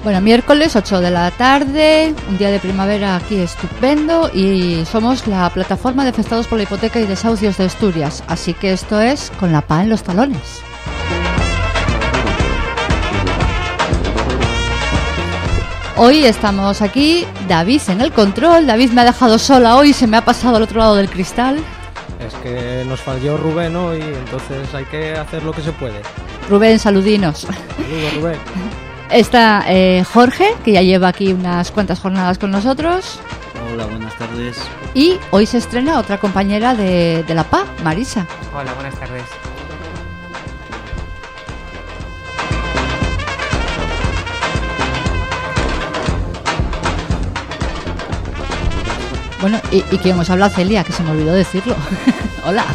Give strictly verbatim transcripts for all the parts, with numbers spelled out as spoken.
Bueno, miércoles ocho de la tarde, un día de primavera aquí estupendo, y somos la plataforma de afectados por la hipoteca y desahucios de Asturias, así que esto es Con la P A en los talones. Hoy estamos aquí, David en el control. David me ha dejado sola hoy, se me ha pasado al otro lado del cristal. Es que nos falló Rubén hoy, entonces hay que hacer lo que se puede. Rubén, saludinos. Saludos, Rubén. Está eh, Jorge, que ya lleva aquí unas cuantas jornadas con nosotros. Hola, buenas tardes. Y hoy se estrena otra compañera de, de la P A, Marisa. Hola, buenas tardes. Bueno, y, y quien os habla, Celia, que se me olvidó decirlo. Hola.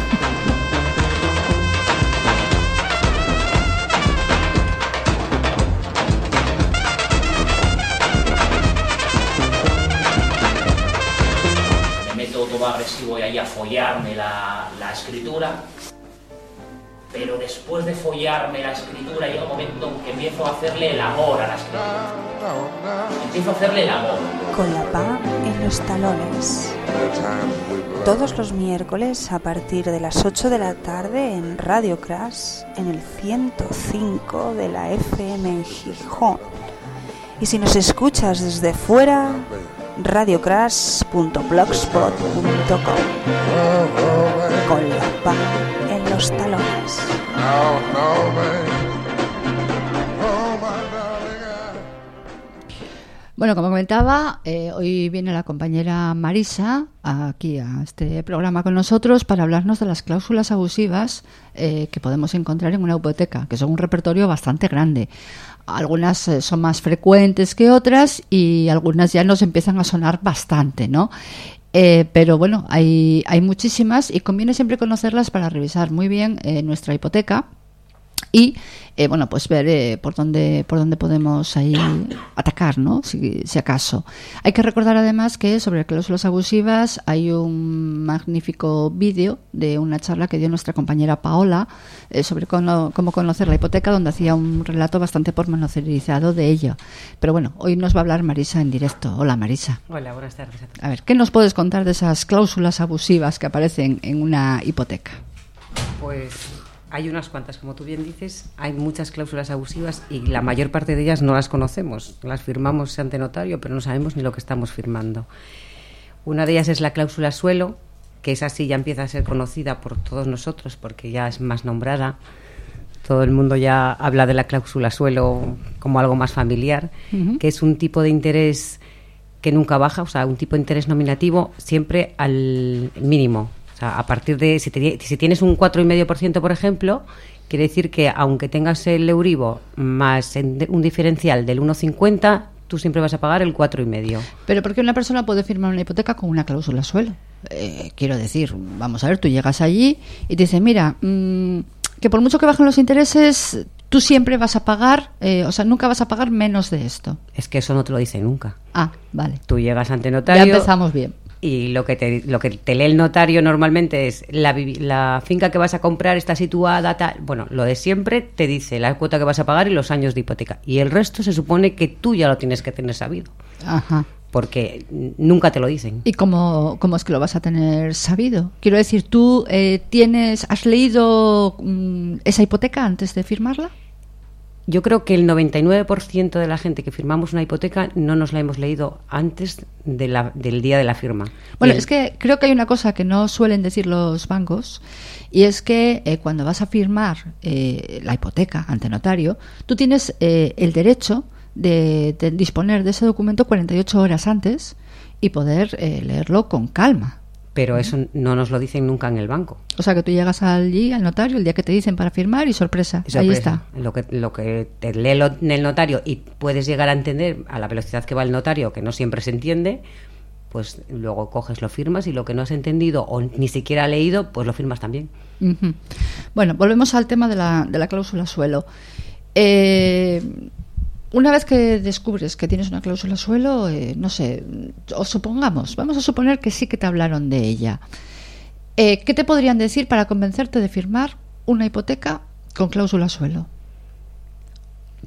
Me meto todo agresivo y ahí a follarme la, la escritura, pero después de follarme la escritura llega un momento en que empiezo a hacerle el amor a la escritura. Empiezo a hacerle el amor. Con la P A en los talones. Todos los miércoles a partir de las ocho de la tarde en Radio Crash, en el ciento cinco de la F M en Gijón. Y si nos escuchas desde fuera, radio crash punto blogspot punto com. Con la P A en los talones. Bueno, como comentaba, eh, hoy viene la compañera Marisa aquí a este programa con nosotros para hablarnos de las cláusulas abusivas eh, que podemos encontrar en una hipoteca, que son un repertorio bastante grande. Algunas eh, son más frecuentes que otras y algunas ya nos empiezan a sonar bastante, ¿no? Eh, pero bueno, hay, hay muchísimas y conviene siempre conocerlas para revisar muy bien eh, nuestra hipoteca y eh, bueno, pues ver eh, por dónde por dónde podemos ahí atacar, ¿no? Si, si acaso. Hay que recordar además que sobre cláusulas abusivas hay un magnífico vídeo de una charla que dio nuestra compañera Paola eh, sobre cómo, cómo conocer la hipoteca, donde hacía un relato bastante pormenorizado de ello. Pero bueno, hoy nos va a hablar Marisa en directo. Hola, Marisa. Hola, buenas tardes a todos. A ver, ¿qué nos puedes contar de esas cláusulas abusivas que aparecen en una hipoteca? Pues hay unas cuantas, como tú bien dices, hay muchas cláusulas abusivas y la mayor parte de ellas no las conocemos. Las firmamos ante notario, pero no sabemos ni lo que estamos firmando. Una de ellas es la cláusula suelo, que esa sí ya empieza a ser conocida por todos nosotros porque ya es más nombrada. Todo el mundo ya habla de la cláusula suelo como algo más familiar, uh-huh. que es un tipo de interés que nunca baja, o sea, un tipo de interés nominativo siempre al mínimo. O sea, a partir de, si, te, si tienes un cuatro coma cinco por ciento, por ejemplo, quiere decir que aunque tengas el Euribor más un diferencial del uno coma cincuenta, tú siempre vas a pagar el cuatro coma cinco. Pero ¿por qué una persona puede firmar una hipoteca con una cláusula suelo? Eh, quiero decir, vamos a ver, tú llegas allí y te dicen, mira, mmm, que por mucho que bajen los intereses, tú siempre vas a pagar, eh, o sea, nunca vas a pagar menos de esto. Es que eso no te lo dice nunca. Ah, vale. Tú llegas ante notario. Ya empezamos bien. Y lo que te, lo que te lee el notario normalmente es la, la finca que vas a comprar está situada, tal. Bueno, lo de siempre te dice la cuota que vas a pagar y los años de hipoteca. Y el resto se supone que tú ya lo tienes que tener sabido. Ajá. Porque nunca te lo dicen. ¿Y cómo, cómo es que lo vas a tener sabido? Quiero decir, ¿tú eh, tienes, has leído mm, esa hipoteca antes de firmarla? Yo creo que el noventa y nueve por ciento de la gente que firmamos una hipoteca no nos la hemos leído antes de la, del día de la firma. Bueno, el... es que creo que hay una cosa que no suelen decir los bancos, y es que eh, cuando vas a firmar eh, la hipoteca ante notario, tú tienes eh, el derecho de, de disponer de ese documento cuarenta y ocho horas antes y poder eh, leerlo con calma. Pero eso no nos lo dicen nunca en el banco. O sea, que tú llegas allí, al notario, el día que te dicen para firmar y sorpresa, sorpresa. ahí está. Lo que, lo que te lee lo, en el notario y puedes llegar a entender a la velocidad que va el notario, que no siempre se entiende, pues luego coges, lo firmas, y lo que no has entendido o ni siquiera has leído, pues lo firmas también. Uh-huh. Bueno, volvemos al tema de la, de la cláusula suelo. Eh... Una vez que descubres que tienes una cláusula suelo, eh, no sé, o supongamos, vamos a suponer que sí que te hablaron de ella. Eh, ¿Qué te podrían decir para convencerte de firmar una hipoteca con cláusula suelo?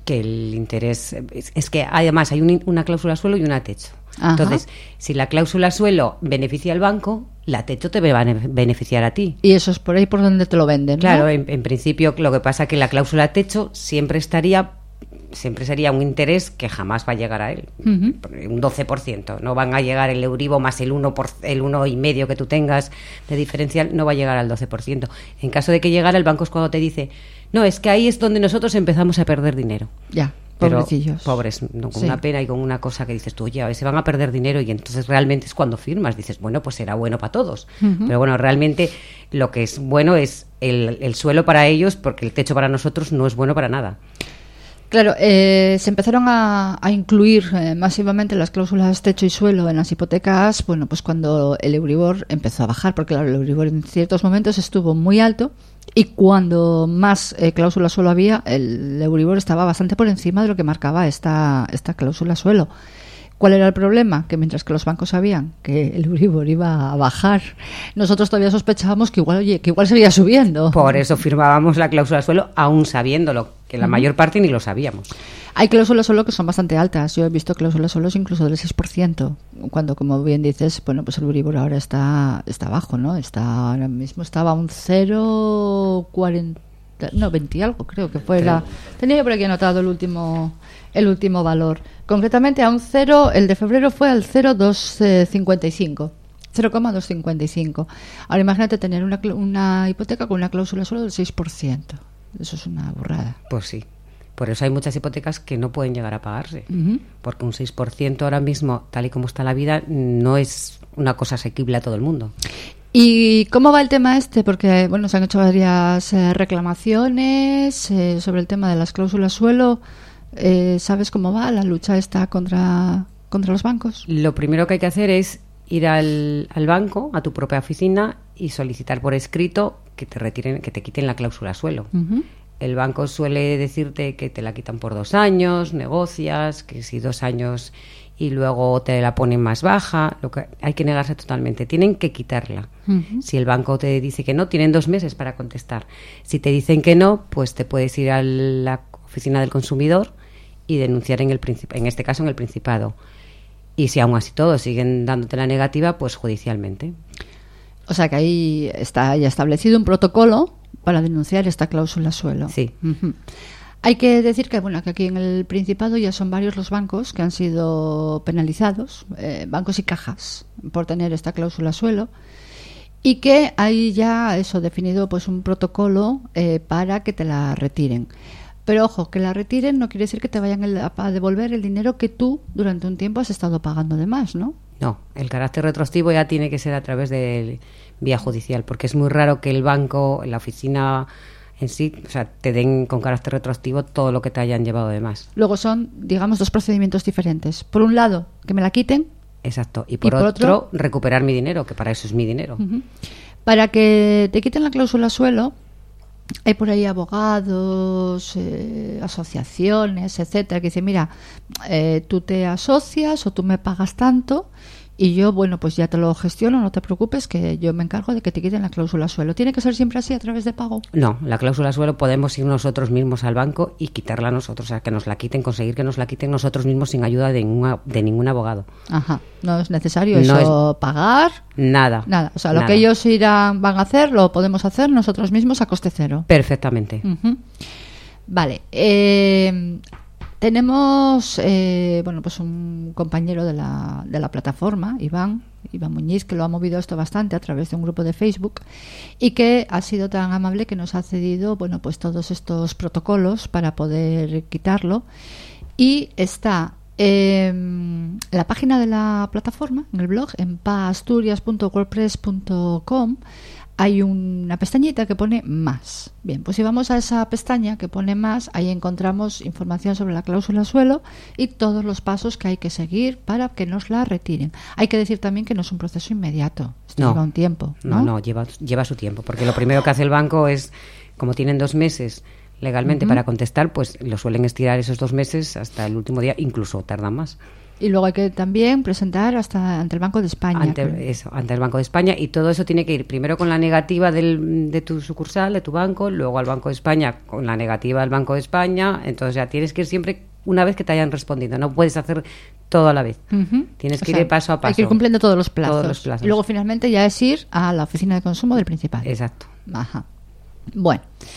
que el interés... Es, es que además hay un, una cláusula suelo y una techo. Ajá. Entonces, si la cláusula suelo beneficia al banco, la techo te va a beneficiar a ti. Y eso es por ahí por donde te lo venden, ¿no? Claro, en, en principio lo que pasa es que la cláusula techo siempre estaría... siempre sería un interés que jamás va a llegar a él, uh-huh. un doce por ciento, no van a llegar el Euribor más el uno por, el uno y medio que tú tengas de diferencial, no va a llegar al doce por ciento. En caso de que llegara, el banco es cuando te dice, no, es que ahí es donde nosotros empezamos a perder dinero. Ya, pobrecillos. Pero, pobres, no, con sí. una pena y con una cosa que dices tú, oye, a veces van a perder dinero, y entonces realmente es cuando firmas, dices, bueno, pues será bueno para todos. Uh-huh. Pero bueno, realmente lo que es bueno es el, el suelo para ellos, porque el techo para nosotros no es bueno para nada. Claro, eh, se empezaron a, a incluir eh, masivamente las cláusulas techo y suelo en las hipotecas, bueno, pues cuando el Euribor empezó a bajar, porque claro, el Euribor en ciertos momentos estuvo muy alto, y cuando más eh, cláusula suelo había, el Euribor estaba bastante por encima de lo que marcaba esta, esta cláusula suelo. ¿Cuál era el problema? Que mientras que los bancos sabían que el Euribor iba a bajar, nosotros todavía sospechábamos que igual, oye, que igual seguía subiendo. Por eso firmábamos la cláusula suelo, aún sabiéndolo, que la uh-huh. mayor parte ni lo sabíamos. Hay cláusulas suelo que son bastante altas. Yo he visto cláusulas suelo incluso del seis por ciento, cuando, como bien dices, bueno, pues el Euribor ahora está, está bajo, ¿no? Está, ahora mismo estaba a un cero coma cuarenta, no, veinte y algo, creo que fue la... Tenía yo por aquí anotado el último... el último valor. Concretamente a un cero, el de febrero fue al cero coma doscientos cincuenta y cinco. cero coma doscientos cincuenta y cinco. Ahora imagínate tener una, una hipoteca con una cláusula solo del seis por ciento. Eso es una burrada. Pues sí. Por eso hay muchas hipotecas que no pueden llegar a pagarse. Uh-huh. Porque un seis por ciento ahora mismo, tal y como está la vida, no es una cosa asequible a todo el mundo. ¿Y cómo va el tema este? Porque, bueno, se han hecho varias eh, reclamaciones eh, sobre el tema de las cláusulas suelo. Eh, ¿Sabes cómo va la lucha esta contra, contra los bancos? Lo primero que hay que hacer es ir al, al banco, a tu propia oficina, y solicitar por escrito que te retiren, que te quiten la cláusula suelo. Uh-huh. El banco suele decirte que te la quitan por dos años, negocias, que si dos años y luego te la ponen más baja. Lo que hay que negarse totalmente. Tienen que quitarla. Uh-huh. Si el banco te dice que no, tienen dos meses para contestar. Si te dicen que no, pues te puedes ir a la oficina del consumidor y denunciar en el princip- en este caso en el Principado. Y si aún así todos siguen dándote la negativa, pues judicialmente. O sea que ahí está ya establecido un protocolo para denunciar esta cláusula suelo. Sí. Uh-huh. Hay que decir que bueno que aquí en el Principado ya son varios los bancos que han sido penalizados, eh, bancos y cajas, por tener esta cláusula suelo, y que hay ya eso definido pues un protocolo eh, para que te la retiren. Pero ojo, que la retiren no quiere decir que te vayan a devolver el dinero que tú durante un tiempo has estado pagando de más, ¿no? No, el carácter retroactivo ya tiene que ser a través de vía judicial, porque es muy raro que el banco, la oficina en sí, o sea, te den con carácter retroactivo todo lo que te hayan llevado de más. Luego son, digamos, dos procedimientos diferentes. Por un lado, que me la quiten. Exacto. Y por, y por otro, otro, recuperar mi dinero, que para eso es mi dinero. Uh-huh. Para que te quiten la cláusula suelo, hay por ahí abogados, eh, asociaciones, etcétera, que dicen, mira, eh, tú te asocias o tú me pagas tanto y yo, bueno, pues ya te lo gestiono, no te preocupes, que yo me encargo de que te quiten la cláusula suelo. ¿Tiene que ser siempre así, a través de pago? No, la cláusula suelo podemos ir nosotros mismos al banco y quitarla nosotros, o sea, que nos la quiten, conseguir que nos la quiten nosotros mismos sin ayuda de, ninguna, de ningún abogado. Ajá, no es necesario eso, no es pagar. Nada. Nada, o sea, lo nada. que ellos irán, van a hacer, lo podemos hacer nosotros mismos a coste cero. Perfectamente. Uh-huh. Vale, eh... Tenemos eh, bueno, pues un compañero de la, de la plataforma, Iván, Iván Muñiz, que lo ha movido esto bastante a través de un grupo de Facebook y que ha sido tan amable que nos ha cedido bueno, pues todos estos protocolos para poder quitarlo. Y está en la página de la plataforma, en el blog, en paasturias punto wordpress punto com. Hay una pestañita que pone más. Bien, pues si vamos a esa pestaña que pone más, ahí encontramos información sobre la cláusula suelo y todos los pasos que hay que seguir para que nos la retiren. Hay que decir también que no es un proceso inmediato, esto no, lleva un tiempo, ¿no? No, no, lleva, lleva su tiempo, porque lo primero que hace el banco es, como tienen dos meses legalmente uh-huh. para contestar, pues lo suelen estirar esos dos meses hasta el último día, incluso tardan más. Y luego hay que también presentar hasta ante el Banco de España. Ante, eso, ante el Banco de España, y todo eso tiene que ir primero con la negativa del, de tu sucursal, de tu banco, luego al Banco de España con la negativa del Banco de España. Entonces ya tienes que ir siempre una vez que te hayan respondido, no puedes hacer todo a la vez. Uh-huh. Tienes que o sea, ir paso a paso. Hay que ir cumpliendo todos los plazos. Todos los plazos. Y luego finalmente ya es ir a la oficina de consumo del principal. Exacto. Ajá. Bueno,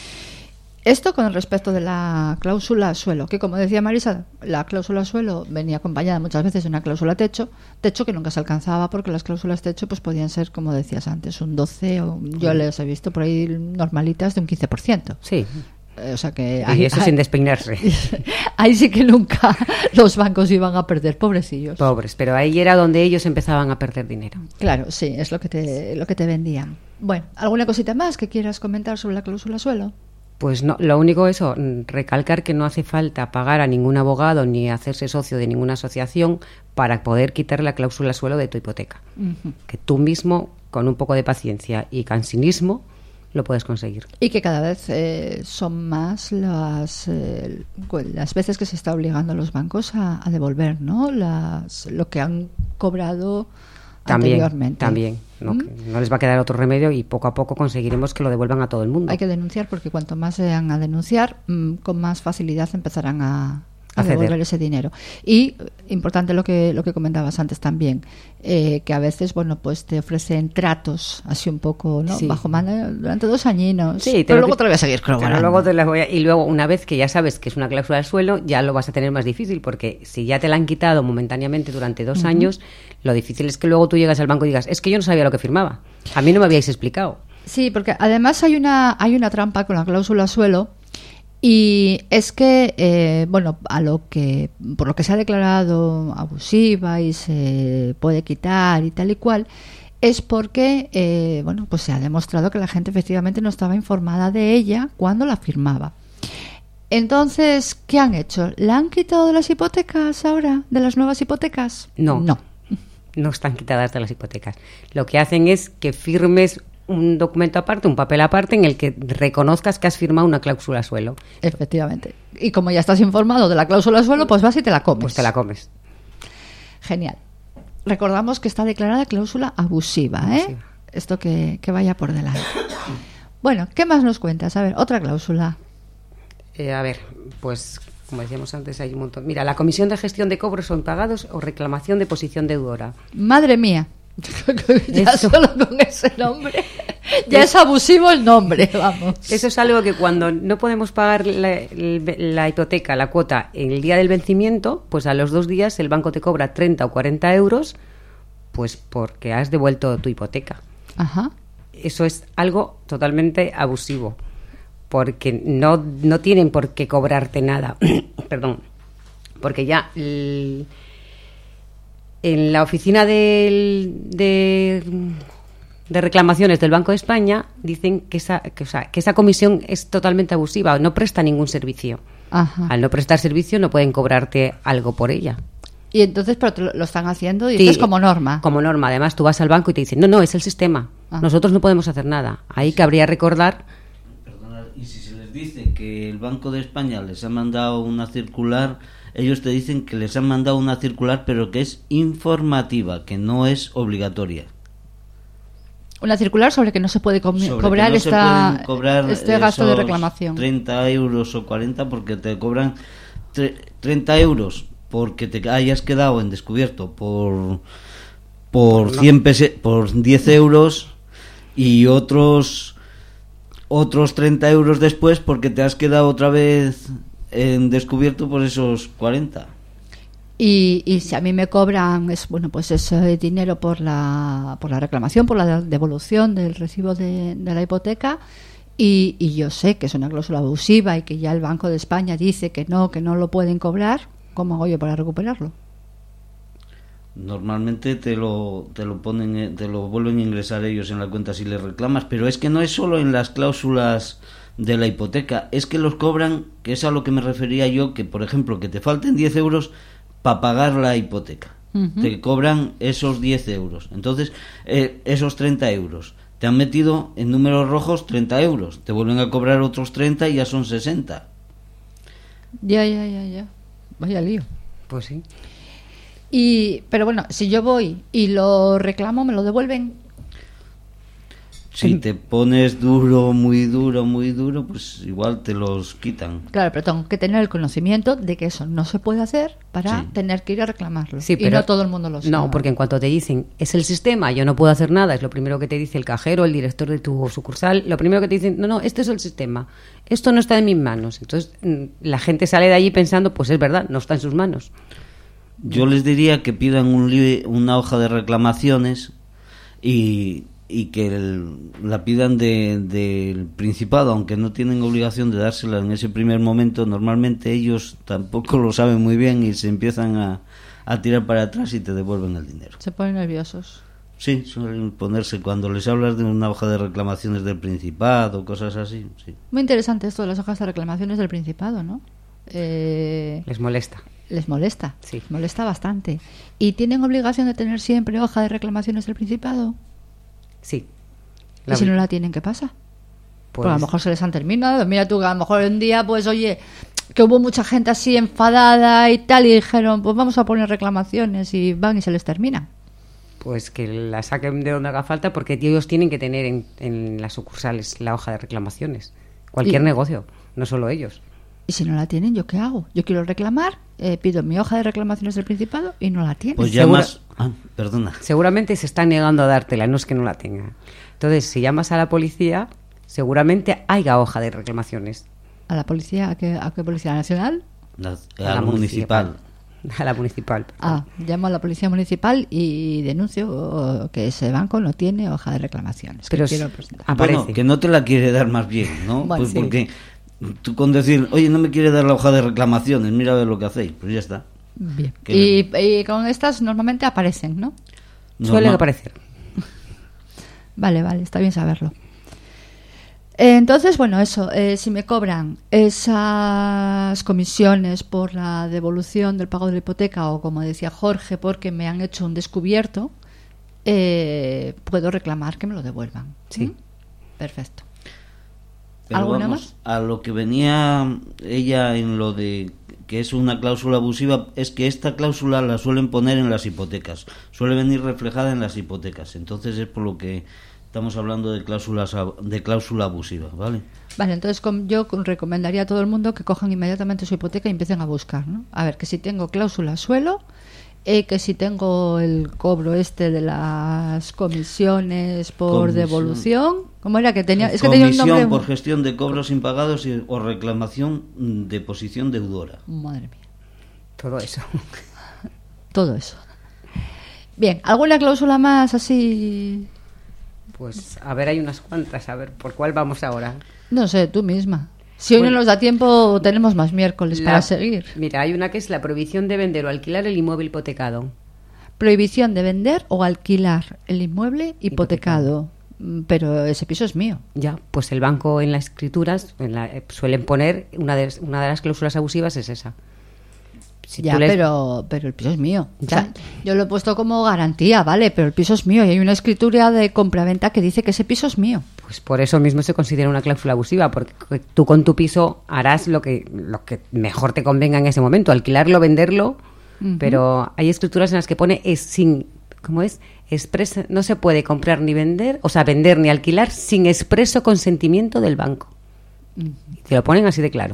esto con respecto de la cláusula suelo, que como decía Marisa, la cláusula suelo venía acompañada muchas veces de una cláusula techo, techo que nunca se alcanzaba porque las cláusulas techo pues podían ser, como decías antes, un doce o yo les he visto por ahí normalitas de un quince por ciento. Sí. O sea que ahí, y eso ahí, sin despeinarse. Ahí sí que nunca los bancos iban a perder, pobrecillos. Pobres, pero ahí era donde ellos empezaban a perder dinero. Claro, sí, es lo que te, lo que te vendían. Bueno, ¿alguna cosita más que quieras comentar sobre la cláusula suelo? Pues no, lo único eso, recalcar que no hace falta pagar a ningún abogado ni hacerse socio de ninguna asociación para poder quitar la cláusula suelo de tu hipoteca. Uh-huh. Que tú mismo, con un poco de paciencia y cansinismo, lo puedes conseguir. Y que cada vez eh, son más las eh, las veces que se está obligando a los bancos a, a devolver, ¿no? Las, lo que han cobrado también, anteriormente. También, no, ¿Mm? no les va a quedar otro remedio y poco a poco conseguiremos que lo devuelvan a todo el mundo. Hay que denunciar porque cuanto más sean a denunciar, mmm, con más facilidad empezarán a, a devolver ese dinero. Y importante lo que lo que comentabas antes también, eh, que a veces bueno pues te ofrecen tratos así un poco, ¿no? Sí. Bajo mano durante dos añinos, sí, pero luego te lo voy a seguir cobrando. Luego te las voy a, y luego una vez que ya sabes que es una cláusula del suelo, ya lo vas a tener más difícil, porque si ya te la han quitado momentáneamente durante dos uh-huh. años, lo difícil es que luego tú llegas al banco y digas, es que yo no sabía lo que firmaba, a mí no me habíais explicado. Sí, porque además hay una hay una trampa con la cláusula suelo. Y es que, eh, bueno, a lo que por lo que se ha declarado abusiva y se puede quitar y tal y cual, es porque, eh, bueno, pues se ha demostrado que la gente efectivamente no estaba informada de ella cuando la firmaba. Entonces, ¿qué han hecho? ¿La han quitado de las hipotecas ahora? ¿De las nuevas hipotecas? No, no, no están quitadas de las hipotecas. Lo que hacen es que firmes un documento aparte, un papel aparte en el que reconozcas que has firmado una cláusula suelo. Efectivamente. Y como ya estás informado de la cláusula suelo, pues vas y te la comes. Pues te la comes. Genial. Recordamos que está declarada cláusula abusiva, ¿eh? Abusiva. Esto que, que vaya por delante. Bueno, ¿qué más nos cuentas? A ver, otra cláusula. Eh, a ver, pues como decíamos antes, hay un montón. Mira, la comisión de gestión de cobros o impagados o reclamación de posición deudora. Madre mía. Ya eso. Solo con ese nombre ya es abusivo el nombre, vamos. Eso es algo que cuando no podemos pagar la, la hipoteca, la cuota en el día del vencimiento, pues a los dos días el banco te cobra treinta o cuarenta euros, pues porque has devuelto tu hipoteca. Ajá. Eso es algo totalmente abusivo, porque no, no tienen por qué cobrarte nada. Perdón, porque ya el, en la oficina de, de, de reclamaciones del Banco de España dicen que esa, que, o sea, que esa comisión es totalmente abusiva, no presta ningún servicio. Ajá. Al no prestar servicio no pueden cobrarte algo por ella. Y entonces, pero lo están haciendo y sí, esto es como norma. Como norma. Además, tú vas al banco y te dicen, no, no, es el sistema. Ah. Nosotros no podemos hacer nada. Ahí cabría recordar... Perdona, y si se les dice que el Banco de España les ha mandado una circular, ellos te dicen que les han mandado una circular, pero que es informativa, que no es obligatoria. Una circular sobre que no se puede com- sobre cobrar, no esta, se cobrar este gasto de reclamación. treinta euros o cuarenta porque te cobran tre- treinta euros porque te hayas quedado en descubierto por por no. cien pese- por diez euros y otros otros treinta euros después porque te has quedado otra vez en descubierto por esos cuarenta. Y, y si a mí me cobran es bueno pues ese dinero por la por la reclamación, por la devolución del recibo de, de la hipoteca, y, y yo sé que es una cláusula abusiva y que ya el Banco de España dice que no, que no lo pueden cobrar, ¿cómo hago yo para recuperarlo? Normalmente te lo te lo ponen, te lo vuelven a ingresar ellos en la cuenta si les reclamas, pero es que no es solo en las cláusulas de la hipoteca, es que los cobran, que es a lo que me refería yo, que por ejemplo que te falten diez euros para pagar la hipoteca. Uh-huh. Te cobran esos diez euros. Entonces, eh, esos treinta euros. Te han metido en números rojos treinta euros. Te vuelven a cobrar otros treinta y ya son sesenta. Ya, ya, ya, ya. Vaya lío. Pues sí. Y, pero bueno, si yo voy y lo reclamo, ¿me lo devuelven? Si te pones duro, muy duro, muy duro, pues igual te los quitan. Claro, pero tengo que tener el conocimiento de que eso no se puede hacer para Sí. tener que ir a reclamarlo. Sí, y pero no todo el mundo lo sabe. No, porque en cuanto te dicen, es el sistema, yo no puedo hacer nada, es lo primero que te dice el cajero, el director de tu sucursal, lo primero que te dicen, no, no, este es el sistema, esto no está en mis manos. Entonces mm, la gente sale de allí pensando, pues es verdad, no está en sus manos. Yo les diría que pidan un li- una hoja de reclamaciones y, y que el- la pidan de- del Principado, aunque no tienen obligación de dársela en ese primer momento. Normalmente ellos tampoco lo saben muy bien y se empiezan a, a tirar para atrás y te devuelven el dinero. Se ponen nerviosos. Sí, suelen ponerse cuando les hablas de una hoja de reclamaciones del Principado, cosas así, sí. Muy interesante esto de las hojas de reclamaciones del Principado, ¿no? Eh, Les molesta. les molesta, Sí. les molesta bastante. ¿Y tienen obligación de tener siempre hoja de reclamaciones del Principado? Sí. ¿Y si no la tienen, qué pasa? Porque a lo Pues- mejor se les han terminado. Mira tú, que a lo mejor un día, pues oye, que hubo mucha gente así enfadada y tal, y dijeron, pues vamos a poner reclamaciones, y van y se les terminan. Pues que la saquen de donde haga falta, porque ellos tienen que tener en, en las sucursales la hoja de reclamaciones. Cualquier Y- negocio, no solo ellos. Y si no la tienen, ¿yo qué hago? Yo quiero reclamar, eh, pido mi hoja de reclamaciones del Principado y no la tienen. Pues Seguro- llamas... Ah, perdona. Seguramente se están negando a dártela, no es que no la tengan. Entonces, si llamas a la policía, seguramente haya hoja de reclamaciones. ¿A la policía? ¿A qué, a qué policía nacional? La, A la al municipal. A la municipal. Ah, llamo a la policía municipal y denuncio oh, que ese banco no tiene hoja de reclamaciones. que Pero quiero si- presentar. aparece. Bueno, que no te la quiere dar más bien, ¿no? Bueno, pues sí. porque tú con decir, oye, no me quiere dar la hoja de reclamaciones, mira a ver lo que hacéis, pues ya está. Bien. Que- Y, y con estas normalmente aparecen, ¿no? Suele Normal. aparecer. Vale, vale, está bien saberlo. Eh, Entonces, bueno, eso, eh, si me cobran esas comisiones por la devolución del pago de la hipoteca o, como decía Jorge, porque me han hecho un descubierto, eh, puedo reclamar que me lo devuelvan. Sí. ¿Mm? Perfecto. Pero ¿Alguna vamos, más? a lo que venía ella en lo de que es una cláusula abusiva, es que esta cláusula la suelen poner en las hipotecas, suele venir reflejada en las hipotecas, entonces es por lo que estamos hablando de cláusulas ab- de cláusula abusiva, ¿vale? Vale, entonces com- yo con- recomendaría a todo el mundo que cojan inmediatamente su hipoteca y empiecen a buscar, ¿no? A ver, que si tengo cláusula suelo, eh, que si tengo el cobro este de las comisiones por Comisión. devolución, ¿cómo era que tenía? Es que tenía un Comisión nombre. por gestión de cobros impagados y, o reclamación mm, de posición deudora. Madre mía, Todo eso. todo eso. Bien, ¿alguna cláusula más así? Pues a ver, hay unas cuantas. A ver, ¿por cuál vamos ahora? No sé, tú misma. Si hoy Bueno. no nos da tiempo, tenemos más miércoles La- para seguir. Mira, hay una que es la prohibición de vender o alquilar el inmueble hipotecado. Prohibición de vender o alquilar el inmueble hipotecado. Mm, Pero ese piso es mío. Ya, pues el banco en las escrituras en la- eh, suelen poner, una de, una de las cláusulas abusivas es esa. Si Ya, tú les- pero, pero el piso es mío. O sea, Ya. yo lo he puesto como garantía, ¿vale? Pero el piso es mío y hay una escritura de compraventa que dice que ese piso es mío. Pues por eso mismo se considera una cláusula abusiva, porque tú con tu piso harás lo que, lo que mejor te convenga en ese momento, alquilarlo, venderlo, Ujú. pero hay escrituras en las que pone es sin, ¿cómo es? Expresa, no se puede comprar ni vender, o sea, vender ni alquilar sin expreso consentimiento del banco. Y te lo ponen así de claro.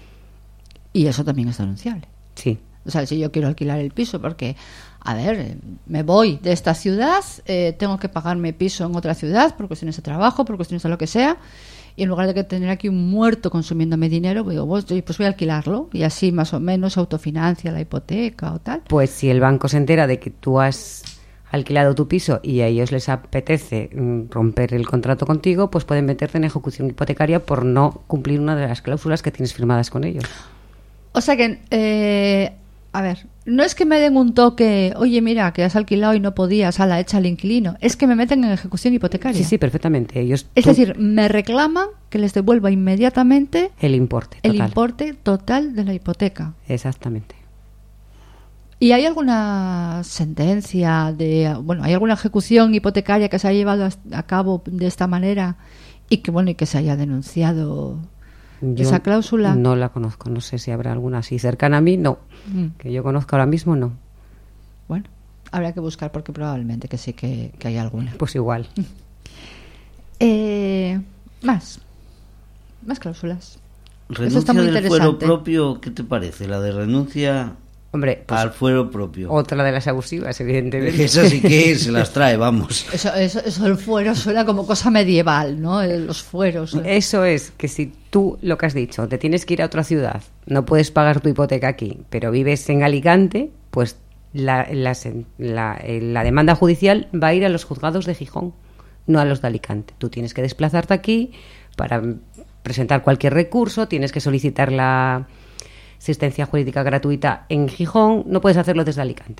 Y eso también es denunciable. Sí. O sea, si yo quiero alquilar el piso, porque, a ver, eh, me voy de esta ciudad, eh, tengo que pagarme piso en otra ciudad por cuestiones de trabajo, por cuestiones de lo que sea, y en lugar de que tener aquí un muerto consumiéndome dinero, digo, pues, pues voy a alquilarlo, y así más o menos autofinancia la hipoteca o tal. Pues si el banco se entera de que tú has alquilado tu piso y a ellos les apetece mm, romper el contrato contigo, pues pueden meterte en ejecución hipotecaria por no cumplir una de las cláusulas que tienes firmadas con ellos. O sea que, eh, a ver, no es que me den un toque, oye, mira, que has alquilado y no podías, a la hecha al inquilino, es que me meten en ejecución hipotecaria. Sí, sí, perfectamente. Ellos Es tú- decir, me reclaman que les devuelva inmediatamente el importe el total. importe total de la hipoteca. Exactamente. ¿Y hay alguna sentencia de, bueno, hay alguna ejecución hipotecaria que se haya llevado a, a cabo de esta manera y que, bueno, y que se haya denunciado Yo esa cláusula? no la conozco. No sé si habrá alguna así cercana a mí. No. Mm. Que yo conozca ahora mismo, no. Bueno, habrá que buscar porque probablemente que sí que, que hay alguna. Pues igual. Eh, más. Más cláusulas. Renuncia está muy del fuero interesante. propio, ¿qué te parece? La de renuncia Hombre, pues al fuero propio. otra de las abusivas, evidentemente. Esa sí que se las trae, vamos. Eso, eso, eso el fuero suena como cosa medieval, ¿no? Eh, Los fueros. Eso es, que si tú, lo que has dicho, te tienes que ir a otra ciudad, no puedes pagar tu hipoteca aquí, pero vives en Alicante, pues la, la, la, la demanda judicial va a ir a los juzgados de Gijón, no a los de Alicante. Tú tienes que desplazarte aquí para presentar cualquier recurso, tienes que solicitar la asistencia jurídica gratuita en Gijón, no puedes hacerlo desde Alicante.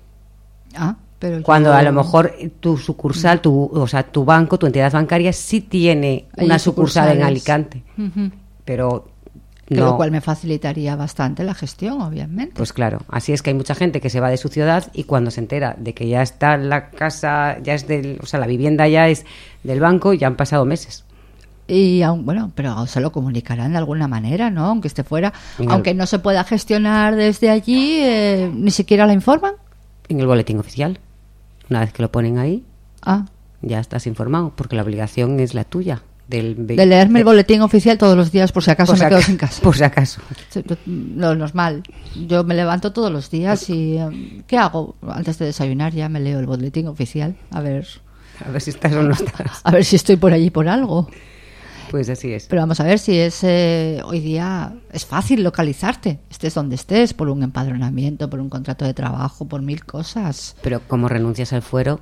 Ah, pero yo- Cuando a lo mejor tu sucursal, tu, o sea, tu banco, tu entidad bancaria sí tiene Hay una sucursal en sucursales. Alicante, Ujú. pero Que no. lo cual me facilitaría bastante la gestión, obviamente. Pues claro, así es que hay mucha gente que se va de su ciudad y cuando se entera de que ya está la casa, ya es del, o sea, la vivienda ya es del banco, ya han pasado meses. Y aún, bueno, pero se lo comunicarán de alguna manera, ¿no? Aunque esté fuera. En el- Aunque no se pueda gestionar desde allí, eh, ni siquiera la informan. En el boletín oficial, una vez que lo ponen ahí, Ah, ya estás informado, porque la obligación es la tuya. Del, ve- de leerme el de- boletín oficial todos los días por si acaso por si me quedo aca- sin casa. Por si acaso. Sí, lo normal. Yo me levanto todos los días y eh, ¿qué hago? Antes de desayunar ya me leo el boletín oficial, a ver, A ver si estás o no estás. a ver si estoy por allí por algo. Pues así es. Pero vamos a ver si es eh, hoy día es fácil localizarte, estés donde estés, por un empadronamiento, por un contrato de trabajo, por mil cosas. Pero como renuncias al fuero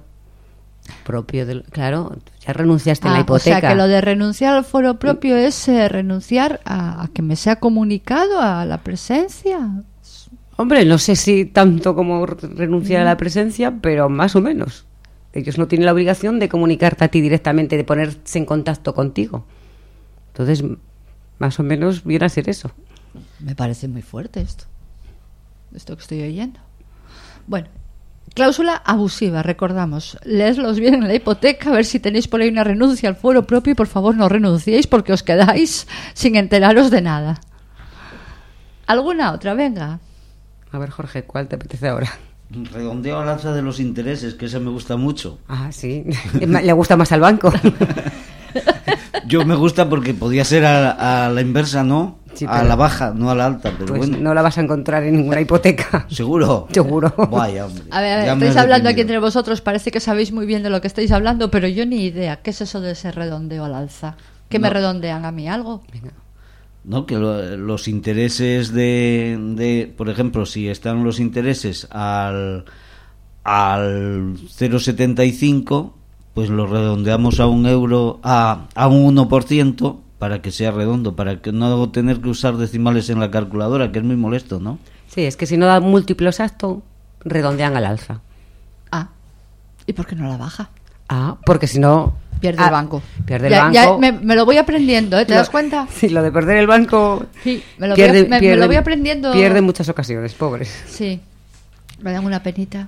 propio del, claro, ya renunciaste a la Ah, o hipoteca. sea que lo de renunciar al foro propio es eh, renunciar a, a que me sea comunicado a la presencia. Hombre, no sé si tanto como re- renunciar a la presencia, pero más o menos. Ellos no tienen la obligación de comunicarte a ti directamente, de ponerse en contacto contigo. Entonces, más o menos viene a ser eso. Me parece muy fuerte esto, esto que estoy oyendo. Bueno, cláusula abusiva, recordamos. Leedlos bien en la hipoteca, a ver si tenéis por ahí una renuncia al fuero propio y por favor no renunciéis porque os quedáis sin enteraros de nada. ¿Alguna otra? Venga. A ver, Jorge, ¿cuál te apetece ahora? Redondeo al alza de los intereses, que esa me gusta mucho. Ah, sí. Le gusta más al banco. Yo me gusta porque podía ser a, a la inversa, ¿no? Sí, a pero- la baja, no a la alta, pero Pues bueno. no la vas a encontrar en ninguna hipoteca. ¿Seguro? Seguro. Vaya, hombre. A ver, a ver, Ya me estáis has hablando aquí entre deprimido. vosotros, parece que sabéis muy bien de lo que estáis hablando, pero yo ni idea. ¿Qué es eso de ese redondeo al alza? ¿Que me No. redondean a mí algo? No, que lo- los intereses de, de, por ejemplo, si están los intereses al, al cero coma setenta y cinco, pues lo redondeamos a un euro, a, a un uno por ciento para que sea redondo, para que no tener que usar decimales en la calculadora, que es muy molesto, ¿no? Sí, es que si no da múltiplo exacto, redondean al alza. Ah, ¿y por qué no la baja? Ah, porque si no... Pierde Ah, el banco. Pierde el Ya- banco. ya me, me lo voy aprendiendo, ¿eh? ¿Te Lo- das cuenta? Sí, lo de perder el banco... Sí, me lo, pierde, voy, a- me- me pierde- lo voy aprendiendo. Pierde muchas ocasiones, pobres. Sí, me dan una penita.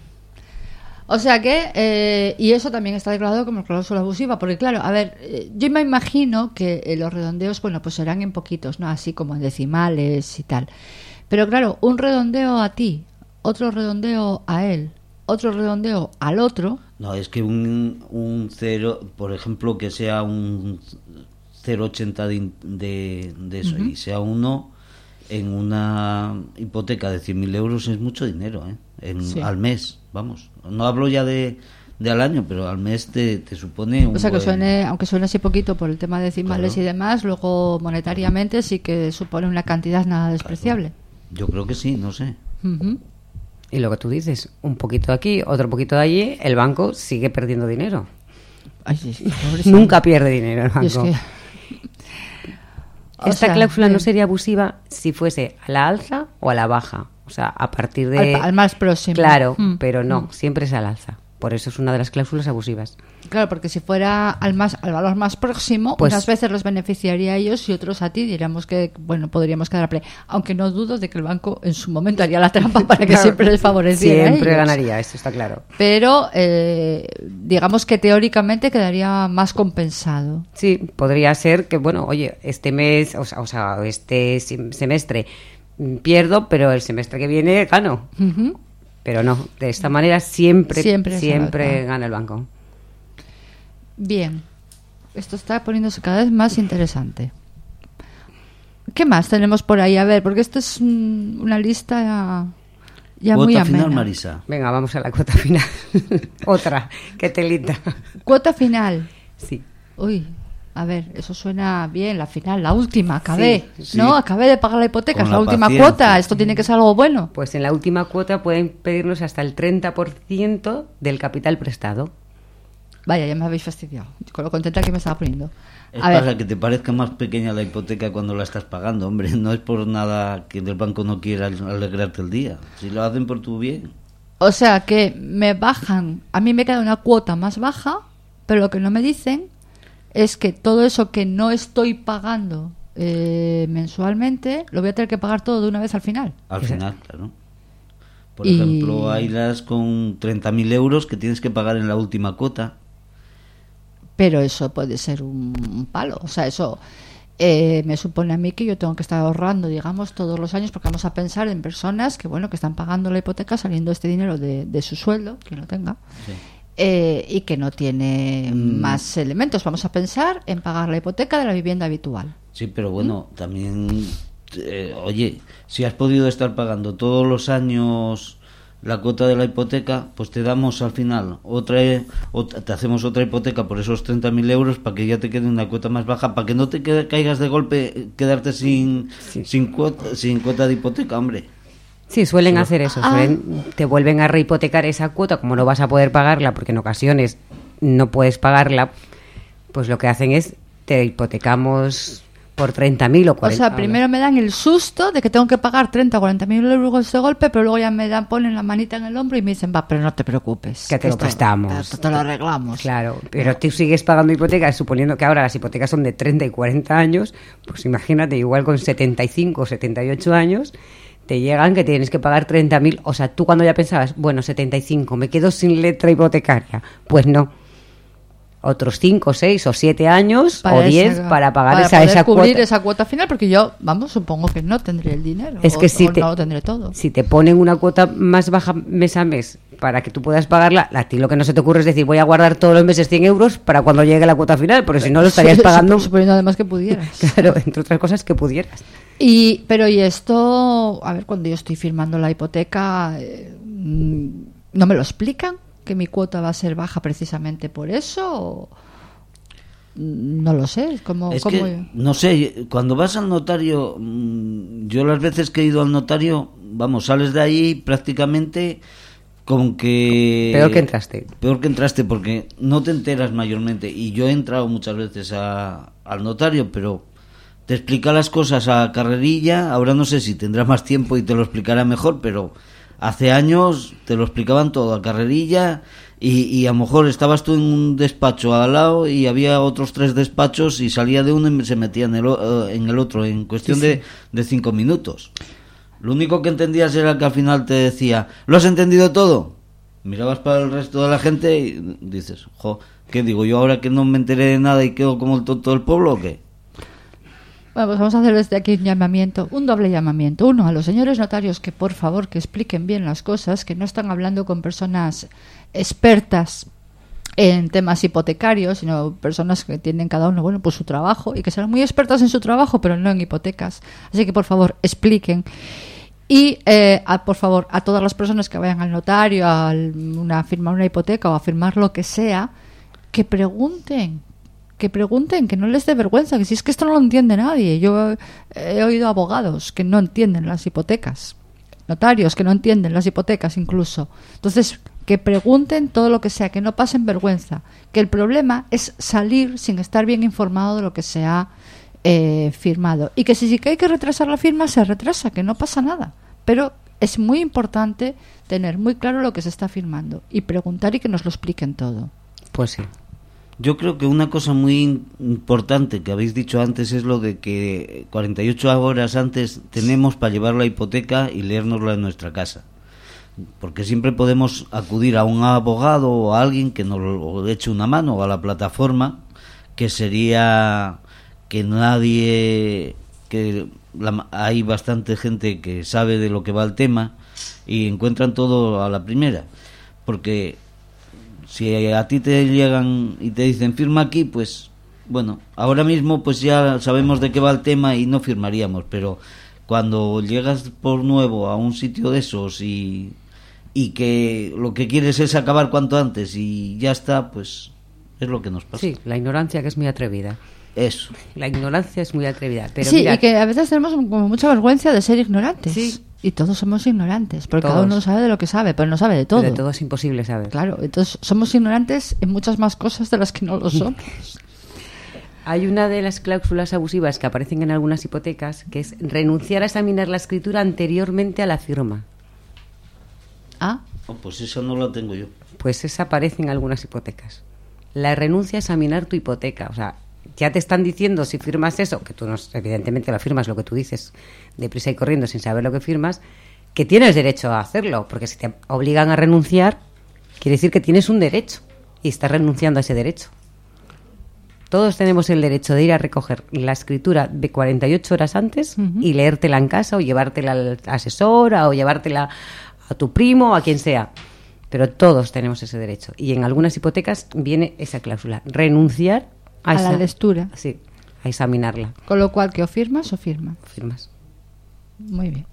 O sea que, eh, y eso también está declarado como cláusula abusiva, porque claro, a ver, eh, yo me imagino que eh, los redondeos, bueno, pues serán en poquitos, ¿no? Así como en decimales y tal. Pero claro, un redondeo a ti, otro redondeo a él, otro redondeo al otro, No, es que un, un cero, por ejemplo, que sea un cero coma ochenta de, de, de eso y sea uno en una hipoteca de cien mil euros es mucho dinero, ¿eh? En, Sí. Al mes, vamos. No hablo ya de, de al año, pero al mes te, te supone un o sea que buen- suene, aunque suene así poquito por el tema de decimales Claro. y demás, luego monetariamente sí que supone una cantidad nada despreciable. Yo creo que sí, no sé. Ujú. Y lo que tú dices, un poquito de aquí, otro poquito de allí, el banco sigue perdiendo dinero. Ay, sí, sí, pobrecito. Nunca pierde dinero el Y es banco. que- O Esta sea, cláusula no eh, sería abusiva si fuese a la alza o a la baja. O sea, a partir de... Al, al más próximo. Claro, Mm, pero no, mm. siempre es al alza. Por eso es una de las cláusulas abusivas. Claro, porque si fuera al más al valor más próximo, Pues- unas veces les beneficiaría a ellos y otros a ti. Diríamos que, bueno, podríamos quedar a play. Aunque no dudo de que el banco en su momento haría la trampa para que Claro, siempre les favoreciera a Siempre ellos. ganaría, eso está claro. Pero eh, digamos que teóricamente quedaría más compensado. Sí, podría ser que, bueno, oye, este mes, o sea, o sea, este sem- semestre mm, pierdo, pero el semestre que viene gano. Ujú. Pero no, de esta manera siempre, Siempre siempre, se va, gana el banco. Bien, esto está poniéndose cada vez más interesante. ¿Qué más tenemos por ahí? A ver, porque esto es un- una lista ya, ya muy Cuota amena. final, Marisa. Venga, vamos a la cuota final. Otra, qué telita. Cuota final. Sí. Uy, a ver, eso suena bien, la final, la última, acabé. Sí, sí. No, acabé de pagar la hipoteca, Con es la, la última paciencia. cuota, esto tiene que ser algo bueno. Pues en la última cuota pueden pedirnos hasta el treinta por ciento del capital prestado. Vaya, ya me habéis fastidiado, con lo contenta que me estaba poniendo. Es A ver, para que te parezca más pequeña la hipoteca cuando la estás pagando, hombre. No es por nada que el banco no quiera alegrarte el día. Si lo hacen por tu bien. o sea que me bajan, a mí me queda una cuota más baja, pero lo que no me dicen es que todo eso que no estoy pagando eh, mensualmente, lo voy a tener que pagar todo de una vez al final. Al final, claro. Por Y- ejemplo, hay las con treinta mil euros que tienes que pagar en la última cuota. Pero eso puede ser un, un palo, o sea, eso eh, me supone a mí que yo tengo que estar ahorrando, digamos, todos los años, porque vamos a pensar en personas que, bueno, que están pagando la hipoteca saliendo este dinero de, de su sueldo, quien lo tenga, Sí. eh, y que no tiene Mm. más elementos. Vamos a pensar en pagar la hipoteca de la vivienda habitual. Sí, pero bueno, también, eh, oye, si has podido estar pagando todos los años la cuota de la hipoteca, pues te damos al final otra, otra te hacemos otra hipoteca por esos treinta mil euros para que ya te quede una cuota más baja, para que no te quede- caigas de golpe, eh, quedarte sin, sin, cuota, sin cuota de hipoteca, hombre. Sí, suelen hacer eso. Ah. Suelen, te vuelven a rehipotecar esa cuota, como no vas a poder pagarla, porque en ocasiones no puedes pagarla, pues lo que hacen es te hipotecamos por treinta mil o O cuarenta. sea, primero me dan el susto de que tengo que pagar treinta o cuarenta mil euros de golpe, pero luego ya me dan, ponen la manita en el hombro y me dicen, va, pero no te preocupes. Que te lo esto- prestamos. Esto te lo arreglamos. Claro, pero tú sigues pagando hipotecas, suponiendo que ahora las hipotecas son de treinta y cuarenta años, pues imagínate, igual con setenta y cinco o setenta y ocho años, te llegan que tienes que pagar treinta mil. O sea, tú cuando ya pensabas, bueno, setenta y cinco, me quedo sin letra hipotecaria. Pues no. Otros cinco, seis o siete años o diez esa- para pagar para esa, poder esa cubrir cuota. esa cuota final, porque yo, vamos, supongo que no tendré el dinero. Es o- que si o te, no lo tendré todo. si te ponen una cuota más baja mes a mes para que tú puedas pagarla, a ti lo que no se te ocurre es decir, voy a guardar todos los meses cien euros para cuando llegue la cuota final, porque si no lo estarías Sí, pagando. suponiendo además que pudieras. Claro, entre otras cosas que pudieras. Y, pero y esto, a ver, cuando yo estoy firmando la hipoteca, eh, mm, ¿no me lo explican? ¿Que mi cuota va a ser baja precisamente por eso? O- no lo sé, ¿cómo, Es cómo- que, no sé, cuando vas al notario, mm, yo las veces que he ido al notario, vamos, sales de ahí prácticamente con que... Peor que entraste. Peor que entraste, porque no te enteras mayormente. Y yo he entrado muchas veces a- al notario, pero te explica las cosas a carrerilla. Ahora no sé si tendrá más tiempo y te lo explicará mejor, pero hace años te lo explicaban todo a carrerilla. Y, y a lo mejor estabas tú en un despacho al lado y había otros tres despachos y salía de uno y se metía en el, o- en el otro en cuestión Sí, sí. De, de cinco minutos. Lo único que entendías era que al final te decía, ¿lo has entendido todo? Mirabas para el resto de la gente y dices, jo, ¿qué digo yo ahora que no me enteré de nada y quedo como el tonto del pueblo o qué? Bueno, pues vamos a hacer desde aquí un llamamiento, un doble llamamiento. Uno, a los señores notarios que por favor que expliquen bien las cosas, que no están hablando con personas expertas en temas hipotecarios, sino personas que tienen cada uno, bueno, pues su trabajo y que serán muy expertas en su trabajo, pero no en hipotecas. Así que por favor expliquen. Y, eh, a, por favor, a todas las personas que vayan al notario a, una, a firmar una hipoteca o a firmar lo que sea, que pregunten, que pregunten, que no les dé vergüenza, que si es que esto no lo entiende nadie. Yo he, he oído abogados que no entienden las hipotecas, notarios que no entienden las hipotecas incluso. Entonces, que pregunten todo lo que sea, que no pasen vergüenza, que el problema es salir sin estar bien informado de lo que se ha eh, firmado. Y que si sí que hay que retrasar la firma, se retrasa, que no pasa nada. Pero es muy importante tener muy claro lo que se está firmando y preguntar y que nos lo expliquen todo. Pues sí. Yo creo que una cosa muy importante que habéis dicho antes es lo de que cuarenta y ocho horas antes tenemos para llevar la hipoteca y leérnosla en nuestra casa. Porque siempre podemos acudir a un abogado o a alguien que nos lo eche una mano, o a la plataforma, que sería que nadie, que la, hay bastante gente que sabe de lo que va el tema y encuentran todo a la primera, porque si a ti te llegan y te dicen firma aquí, pues bueno, ahora mismo pues ya sabemos de qué va el tema y no firmaríamos, pero cuando llegas por nuevo a un sitio de esos y, y que lo que quieres es acabar cuanto antes y ya está, pues es lo que nos pasa. Sí, la ignorancia, que es muy atrevida. Eso. La ignorancia es muy atrevida. Pero sí, mira, y que a veces tenemos como mucha vergüenza de ser ignorantes. Sí. Y todos somos ignorantes, porque Todos. cada uno sabe de lo que sabe, pero no sabe de todo. pero de todo es imposible saber. Claro, entonces somos ignorantes en muchas más cosas de las que no lo somos. Hay una de las cláusulas abusivas que aparecen en algunas hipotecas, que es renunciar a examinar la escritura anteriormente a la firma. Ah, Oh, pues esa no la tengo yo. Pues esa aparece en algunas hipotecas. La renuncia a examinar tu hipoteca. O sea, ya te están diciendo si firmas eso, que tú no, evidentemente lo firmas lo que tú dices deprisa y corriendo sin saber lo que firmas, que tienes derecho a hacerlo, porque si te obligan a renunciar, quiere decir que tienes un derecho y estás renunciando a ese derecho. Todos tenemos el derecho de ir a recoger la escritura de cuarenta y ocho horas antes uh-huh. y leértela en casa o llevártela al asesor o llevártela a tu primo o a quien sea. Pero todos tenemos ese derecho. Y en algunas hipotecas viene esa cláusula, renunciar a, a esa, la lectura. Sí, a examinarla. Con lo cual, que o firmas o firmas. Firmas. Muy bien.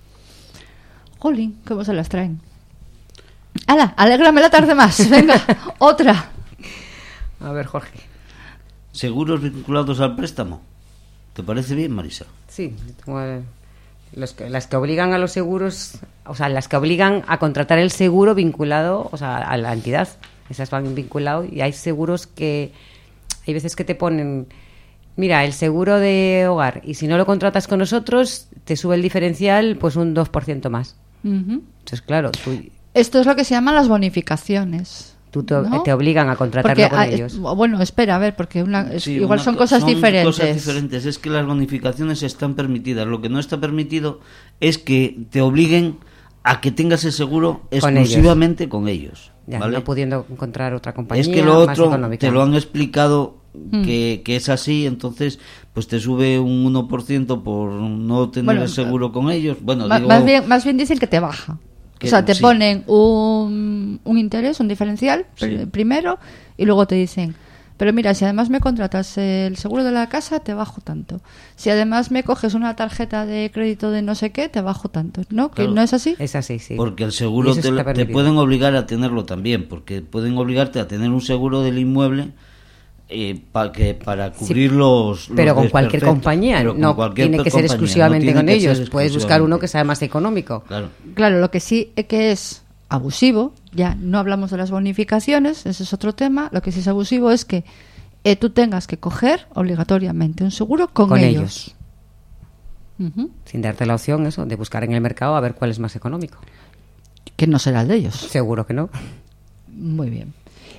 Jolín, ¿cómo se las traen? ¡Hala! ¡Alégrame la tarde más! Venga, otra. A ver, Jorge. ¿Seguros vinculados al préstamo? ¿Te parece bien, Marisa? Sí, como el, los que, las que obligan a los seguros, o sea, las que obligan a contratar el seguro vinculado, o sea, a la entidad. Esas van vinculados y hay seguros que, hay veces que te ponen, mira, el seguro de hogar, y si no lo contratas con nosotros, te sube el diferencial pues un dos por ciento más. Uh-huh. Entonces, claro, tú... Esto es lo que se llaman las bonificaciones. Tú te, ¿no? te obligan a contratarlo porque, con a, ellos. Bueno, espera, a ver, porque una, es, sí, igual una, son cosas son diferentes. cosas diferentes. Es que las bonificaciones están permitidas. Lo que no está permitido es que te obliguen a que tengas el seguro con exclusivamente ellos. con ellos. Ya, ¿vale? No pudiendo encontrar otra compañía es que lo otro más te lo han explicado mm. que, que es así, entonces pues te sube un uno por ciento por no tener bueno, el seguro con ellos. Bueno, más, digo, más, bien, más bien dicen que te baja. Que, o sea, te sí. ponen un, un interés, un diferencial sí. primero, y luego te dicen, pero mira, si además me contratas el seguro de la casa, te bajo tanto. Si además me coges una tarjeta de crédito de no sé qué, te bajo tanto. ¿No? Claro. ¿Que no es así? Es así, sí. Porque el seguro te, te pueden obligar a tenerlo también, porque pueden obligarte a tener un seguro del inmueble eh, para que para cubrir sí, los, los pero con cualquier compañía, con no cualquier tiene que ser exclusivamente no con ellos. Puedes buscar uno que sea más económico. Claro. Claro, lo que sí es que es abusivo, ya no hablamos de las bonificaciones, ese es otro tema. Lo que sí es abusivo es que eh, tú tengas que coger obligatoriamente un seguro con, con ellos, ellos. Uh-huh. Sin darte la opción eso de buscar en el mercado a ver cuál es más económico, que no será el de ellos. Seguro que no. Muy bien.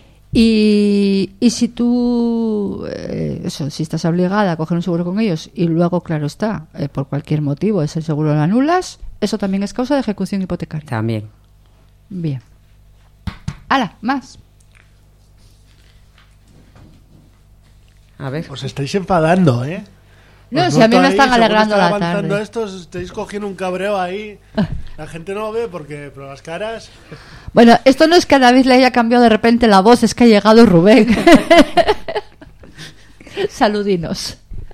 Y, y si tú, eh, eso, si estás obligada a coger un seguro con ellos y luego, claro está, eh, por cualquier motivo ese seguro lo anulas, eso también es causa de ejecución hipotecaria. También. Bien. ¡Hala! Más. A ver. Os estáis enfadando, ¿eh? No, Os si a mí me están ahí, alegrando la tarde. Esto, os estáis cogiendo un cabreo ahí. La gente no lo ve porque, pero las caras... Bueno, esto no es que a David le haya cambiado de repente la voz, es que ha llegado Rubén. Saludinos.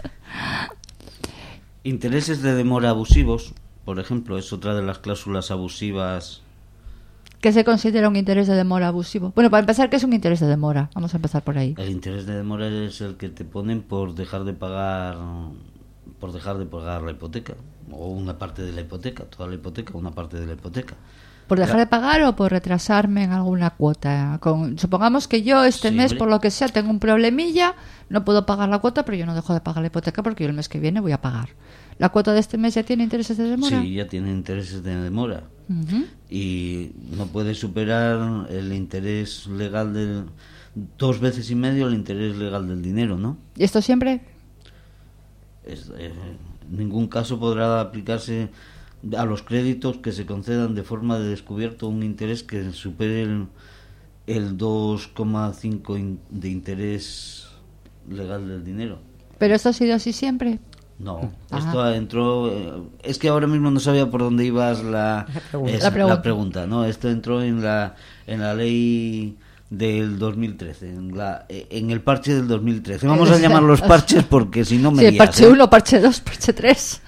Intereses de demora abusivos, por ejemplo, es otra de las cláusulas abusivas. ¿Qué se considera un interés de demora abusivo? Bueno, para empezar, ¿qué es un interés de demora? Vamos a empezar por ahí. El interés de demora es el que te ponen por dejar de pagar, por dejar de pagar la hipoteca, o una parte de la hipoteca, toda la hipoteca, una parte de la hipoteca. ¿Por dejar de pagar o por retrasarme en alguna cuota? Con, supongamos que yo este sí, mes, hombre. por lo que sea, tengo un problemilla, no puedo pagar la cuota, pero yo no dejo de pagar la hipoteca porque yo el mes que viene voy a pagar. ¿La cuota de este mes ya tiene intereses de demora? Sí, ya tiene intereses de demora. Uh-huh. Y no puede superar el interés legal del... dos veces y medio el interés legal del dinero, ¿no? ¿Y esto siempre? Es, eh, en ningún caso podrá aplicarse a los créditos que se concedan de forma de descubierto un interés que supere el, el dos coma cinco in, de interés legal del dinero. ¿Pero esto ha sido así siempre? No, Ajá. esto entró... eh, Es que ahora mismo no sabía por dónde ibas la, La pregunta. esa- La pregunta. la pregunta, ¿no? Esto entró en la, en la ley del dos mil trece, en, la, en el parche del dos mil trece. Vamos a llamar los parches porque si no me Sí, lías, parche ¿eh? uno, parche dos, parche tres.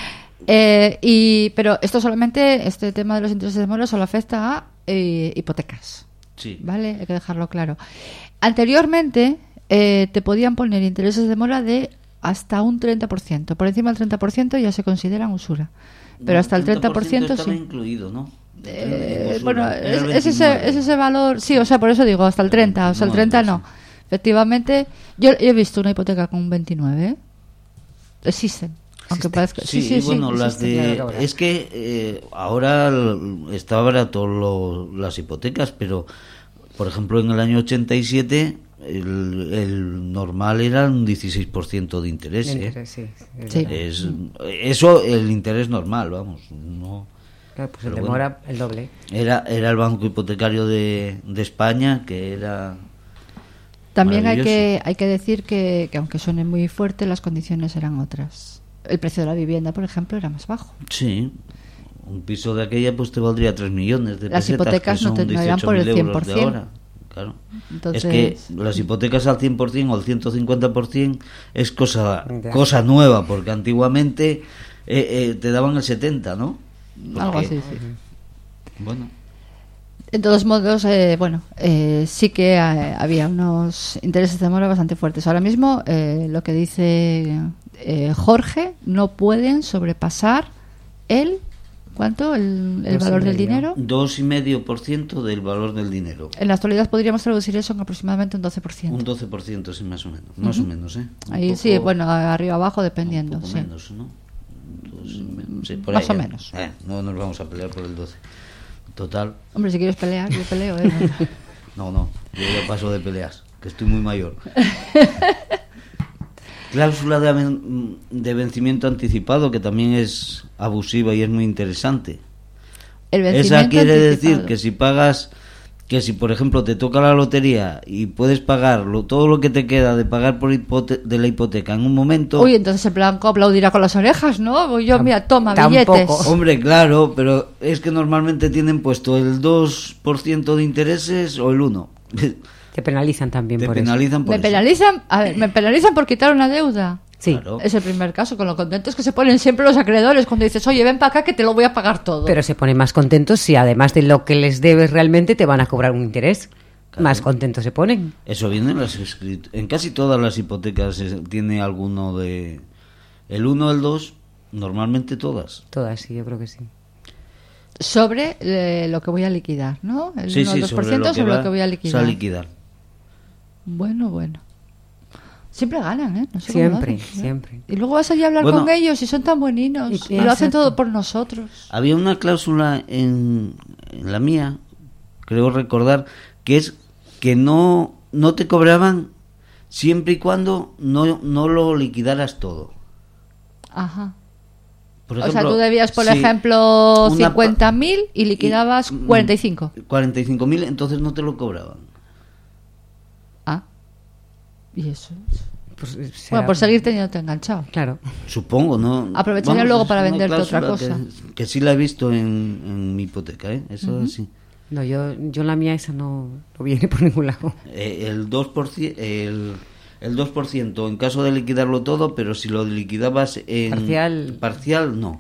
Eh, y, pero esto solamente, este tema de los intereses de mora solo afecta a eh, hipotecas. Sí. ¿Vale? Hay que dejarlo claro. Anteriormente eh, te podían poner intereses de mora de hasta un treinta por ciento. Por encima del treinta por ciento ya se consideran usura. Pero hasta el treinta por ciento estaba sí. incluido, ¿no? Eh, En usura. bueno, Era es, el es ese, veintinueve. es ese valor, sí, o sea, por eso digo, hasta el treinta, o sea, el treinta no. sí. Efectivamente, yo, yo he visto una hipoteca con un veintinueve, ¿eh? Existen, aunque parezca... Sí, y bueno, las existen. de... claro que habrá. Es que eh, ahora l- está barato lo- las hipotecas, pero, por ejemplo, en el año ochenta y siete el, el normal era un dieciséis por ciento de interés, ¿eh? Interés, sí, es Sí. verdad. Es, eso, el interés normal, vamos, no... Claro, pues el Pero de bueno. mora, el doble. Era, era el Banco Hipotecario de, de España, que era... También hay maravilloso. que, hay que decir que, que aunque suene muy fuerte, las condiciones eran otras. El precio de la vivienda, por ejemplo, era más bajo. Sí, un piso de aquella pues te valdría tres millones de Las pesetas, hipotecas que no son te- no eran por el dieciocho mil euros cien por de ciento. ahora. Claro. Entonces- Es que las hipotecas al cien por ciento o al ciento cincuenta por ciento es cosa Ya. cosa nueva, porque antiguamente eh, eh, te daban el setenta, ¿no? Algo Porque- así, sí. Bueno, De todos modos, eh, bueno, eh, sí que eh, había unos intereses de mora bastante fuertes. Ahora mismo, eh, lo que dice eh, Jorge, no pueden sobrepasar el... ¿Cuánto? ¿El, el Dos y valor del medio. dinero? dos coma cinco por ciento del valor del dinero. En la actualidad podríamos traducir eso en aproximadamente un doce por ciento. Un doce por ciento, sí, más o menos. Más o menos, ¿eh? Un Ahí poco- sí, bueno, arriba abajo dependiendo. Un poco Sí. menos, ¿no? Dos y menos, sí, por Más ahí, o ¿eh? menos. Eh, no nos vamos a pelear por el doce. Total. Hombre, si quieres pelear, yo peleo. ¿eh? No, no, yo ya paso de peleas, que estoy muy mayor. Cláusula de, aven- de vencimiento anticipado, que también es abusiva y es muy interesante. El vencimiento Esa quiere anticipado. decir que si pagas, que si por ejemplo te toca la lotería y puedes pagar lo- todo lo que te queda de pagar por hipote- de la hipoteca en un momento... Uy, entonces el blanco aplaudirá con las orejas, ¿no? Voy yo, Tam- mira, toma, tampoco. billetes. Hombre, claro, pero es que normalmente tienen puesto el dos por ciento de intereses o el uno por ciento. Te penalizan también Te por penalizan por Me eso. penalizan, a ver, me penalizan por quitar una deuda. eso. Sí, Claro. Es el primer caso, con lo contentos que se ponen siempre los acreedores cuando dices, oye, ven para acá que te lo voy a pagar todo. pero se ponen más contentos si además de lo que les debes realmente te van a cobrar un interés. Claro. Más contentos se ponen. Eso viene en las escrit- en casi todas las hipotecas eh, tiene alguno de el uno, el dos, normalmente todas. Todas, sí, yo creo que sí. Sobre eh, lo que voy a liquidar, ¿no? El Sí, uno al sí, dos por sobre ciento lo que, sobre va, lo que voy a a liquidar. liquidar. Bueno, bueno. Siempre ganan, ¿eh? No sé cómo Siempre, lo hacen, ¿eh? siempre. Y luego vas allí a hablar Bueno. con ellos y son tan bueninos. Y Y, lo hacen exacto. todo por nosotros. Había una cláusula en, en la mía, creo recordar, que es que no no te cobraban siempre y cuando no no lo liquidaras todo. Ajá. Por O sea, ejemplo, tú debías, por si ejemplo, una pa- cincuenta mil y liquidabas y- mm, cuarenta y cinco. cuarenta y cinco mil, entonces no te lo cobraban. Ah. ¿Y eso? Pues, será- Bueno, por seguir teniéndote enganchado. Claro. Supongo, ¿no? Aprovecharía luego es para una venderte otra cláusula cosa. Que, que sí la he visto en, en mi hipoteca, ¿eh? Eso sí. No, yo, yo en la mía esa no, no viene por ningún lado. Eh, el dos por ciento, el, el dos por ciento en caso de liquidarlo todo, pero si lo liquidabas en Parcial. parcial, no.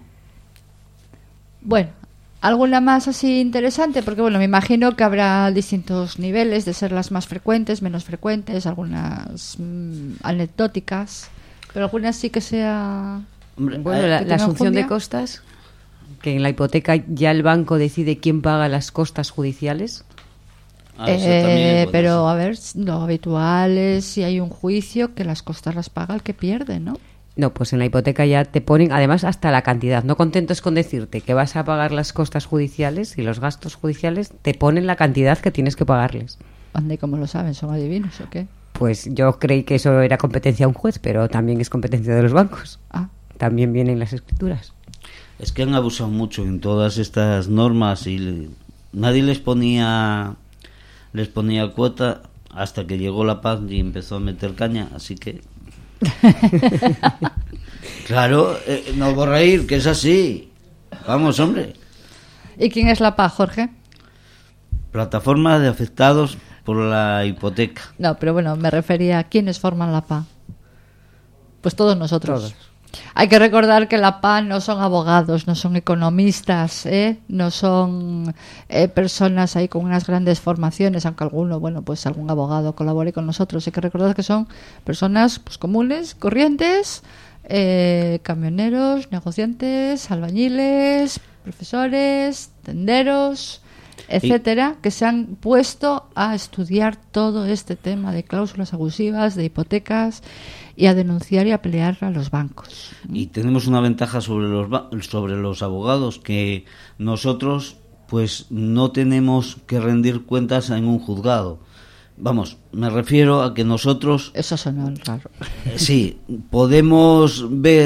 Bueno, ¿alguna más así interesante? Porque, bueno, me imagino que habrá distintos niveles de ser las más frecuentes, menos frecuentes, algunas mm, anecdóticas, pero algunas sí que sea... Hombre, Bueno, eh, la, ¿que la tenga asunción de enjundia? costas, que en la hipoteca ya el banco decide quién paga las costas judiciales. ah, eso Eh, también es bueno, pero, sí. a ver, lo habitual es si hay un juicio que las costas las paga el que pierde, ¿no? No, pues en la hipoteca ya te ponen, además, hasta la cantidad. No contentos con decirte que vas a pagar las costas judiciales y los gastos judiciales, te ponen la cantidad que tienes que pagarles. Ande, ¿cómo lo saben? ¿Son adivinos o qué? Pues yo creí que eso era competencia de un juez, pero también es competencia de los bancos. Ah, También vienen las escrituras. Es que han abusado mucho en todas estas normas y le- nadie les ponía les ponía cuota hasta que llegó la paz y empezó a meter caña, así que Claro, eh, no por reír, que es así. Vamos, hombre. ¿Y quién es la P A, Jorge? Plataforma de afectados por la hipoteca. No, pero bueno, me refería a quiénes forman la P A. Pues todos nosotros. Todos. Hay que recordar que la P A no son abogados, no son economistas, ¿eh? No son eh, personas ahí con unas grandes formaciones, aunque alguno, bueno, pues algún abogado colabore con nosotros. Hay que recordar que son personas pues comunes, corrientes, eh, camioneros, negociantes, albañiles, profesores, tenderos, etcétera, que se han puesto a estudiar todo este tema de cláusulas abusivas, de hipotecas, y a denunciar y a pelear a los bancos. Y tenemos una ventaja sobre los ba- sobre los abogados, que nosotros pues no tenemos que rendir cuentas en un juzgado. Vamos, me refiero a que nosotros Eso sonó raro. eh, sí, podemos ver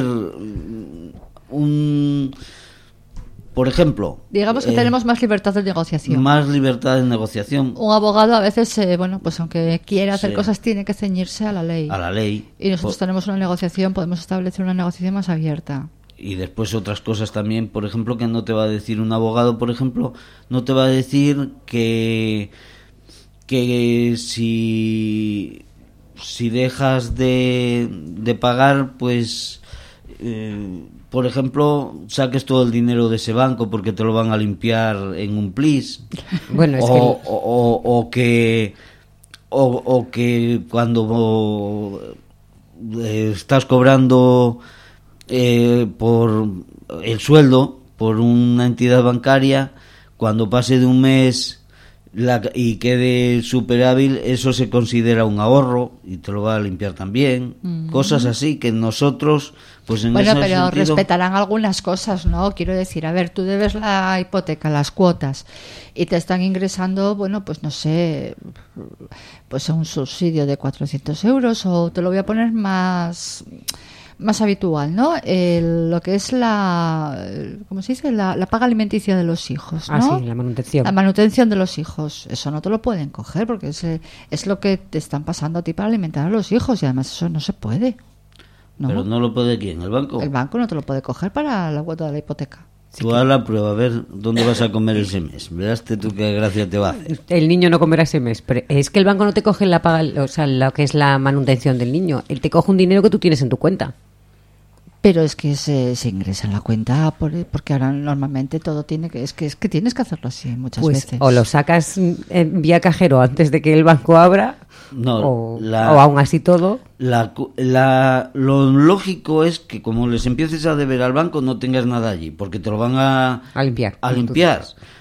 un, por ejemplo, Digamos que eh, tenemos más libertad de negociación. más libertad de negociación Un abogado a veces, eh, bueno, pues aunque quiera hacer Sí. cosas, tiene que ceñirse a la ley. a la ley. Y nosotros Po- tenemos una negociación, podemos establecer una negociación más abierta. Y después otras cosas también, por ejemplo, que no te va a decir un abogado, por ejemplo, no te va a decir que que si si dejas de, de pagar, pues eh, por ejemplo, saques todo el dinero de ese banco porque te lo van a limpiar en un plis. Bueno, es o, que... o, o- o que o, o que cuando eh, estás cobrando eh, por el sueldo por una entidad bancaria, cuando pase de un mes la, y quede superávit, eso se considera un ahorro y te lo va a limpiar también. Mm. Cosas así que nosotros, pues en Bueno, ese pero sentido, respetarán algunas cosas, ¿no? Quiero decir, a ver, tú debes la hipoteca, las cuotas, y te están ingresando, bueno, pues no sé, pues un subsidio de cuatrocientos euros, o te lo voy a poner más... más habitual, ¿no? El, lo que es la, ¿cómo se dice? La, la paga alimenticia de los hijos, ¿no? Ah, sí, la manutención. La manutención de los hijos. Eso no te lo pueden coger porque es, es lo que te están pasando a ti para alimentar a los hijos, y además eso no se puede. ¿No? Pero no lo puede ¿quién? ¿El banco? El banco no te lo puede coger para la cuota de la hipoteca. Tú haz la prueba, a ver dónde vas a comer ese mes. Verás tú qué gracia te va a hacer. El niño no comerá ese mes, pero es que el banco no te coge la paga, o sea, lo que es la manutención del niño. Él te coge un dinero que tú tienes en tu cuenta. Pero es que se, se ingresa en la cuenta por, porque ahora normalmente todo tiene que es que es que tienes que hacerlo así muchas Pues veces. o lo sacas en vía cajero antes de que el banco abra, No, o, la- o aún así todo. La, cu- la, lo lógico es que como les empieces a deber al banco no tengas nada allí, porque te lo van a, A limpiar. a limpiar.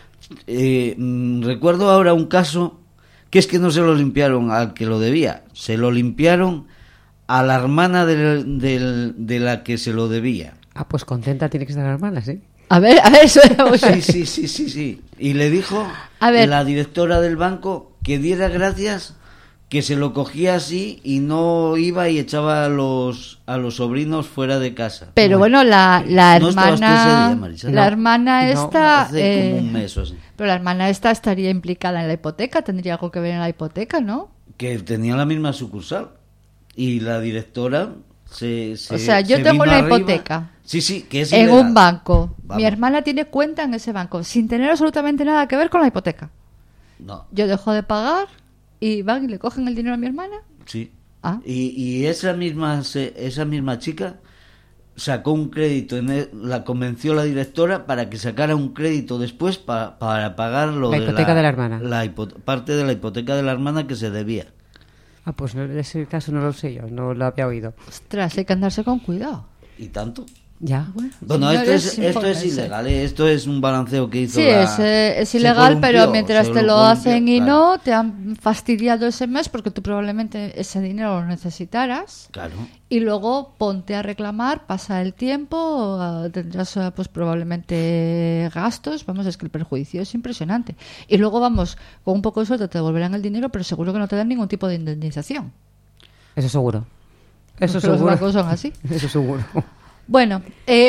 Eh, mm, recuerdo ahora un caso que es que no se lo limpiaron al que lo debía, se lo limpiaron a la hermana del- del- de la que se lo debía. Ah, pues contenta tiene que estar la hermana, ¿sí? A ver, a ver, eso Sí, sí, sí, sí, sí. Y le dijo A ver. la directora del banco que diera gracias, que se lo cogía así y no iba y echaba a los a los sobrinos fuera de casa. Pero bueno, la, la ¿No estabas tú ese hermana, día, Marisa? la No. hermana No, esta, Hace eh, como un mes o así. pero la hermana esta estaría implicada en la hipoteca, tendría algo que ver en la hipoteca, ¿no? Que tenía la misma sucursal y la directora se, se O sea, yo se tengo vino una arriba. hipoteca Sí, sí, que es en ilegal. un banco. Vamos. Mi hermana tiene cuenta en ese banco, sin tener absolutamente nada que ver con la hipoteca. No, Yo dejo de pagar y van y le cogen el dinero a mi hermana. sí. Ah. Y, y esa misma se- esa misma chica sacó un crédito, en el- la convenció la directora para que sacara un crédito después pa- para pagar lo La de hipoteca de la hermana. la hipo- parte de la hipoteca de la hermana que se debía. Ah, pues no, ese caso no lo sé yo, no lo había oído. Ostras, hay que andarse con cuidado. ¿Y tanto? Ya. Bueno, esto señores, es, esto es infórmense. ilegal, ¿eh? Esto es un balanceo que hizo Sí, la- es, eh, es se ilegal, columpió, pero mientras se te lo columpió, hacen y claro. no, te han fastidiado ese mes porque tú probablemente ese dinero lo necesitaras. Claro. Y luego ponte a reclamar, pasa el tiempo, eh, tendrás eh, pues probablemente gastos, vamos, es que el perjuicio es impresionante. Y luego vamos, con un poco de suerte te devolverán el dinero, pero seguro que no te dan ningún tipo de indemnización. Eso seguro. Eso Porque los seguro. bancos son así. Eso seguro. Bueno,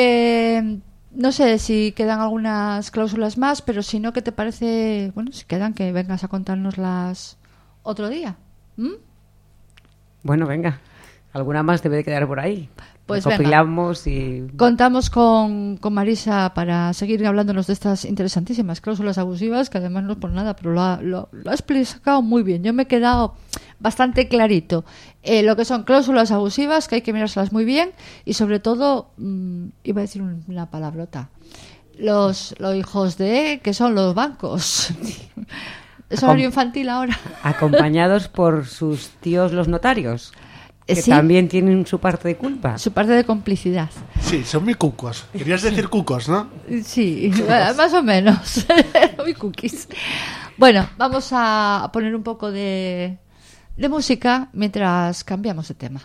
eh, no sé si quedan algunas cláusulas más, pero si no, ¿qué te parece? Bueno, si quedan, que vengas a contárnoslas otro día. ¿Mm? Bueno, venga. Alguna más debe de quedar por ahí. Pues Recopilamos y... Contamos con, con Marisa para seguir hablándonos de estas interesantísimas cláusulas abusivas, que además no es por nada, pero lo ha, lo, lo ha explicado muy bien. Yo me he quedado bastante clarito. Eh, lo que son cláusulas abusivas, que hay que mirárselas muy bien, y sobre todo, mmm, iba a decir una palabrota, los, los hijos de, que son los bancos. Es horario Acom- infantil ahora. Acompañados por sus tíos los notarios. Que ¿sí? También tienen su parte de culpa. Su parte de complicidad. Sí, son muy cucos. Querías decir cucos, ¿no? Sí, más o menos. Muy cookies. Bueno, vamos a poner un poco de, de música mientras cambiamos de tema.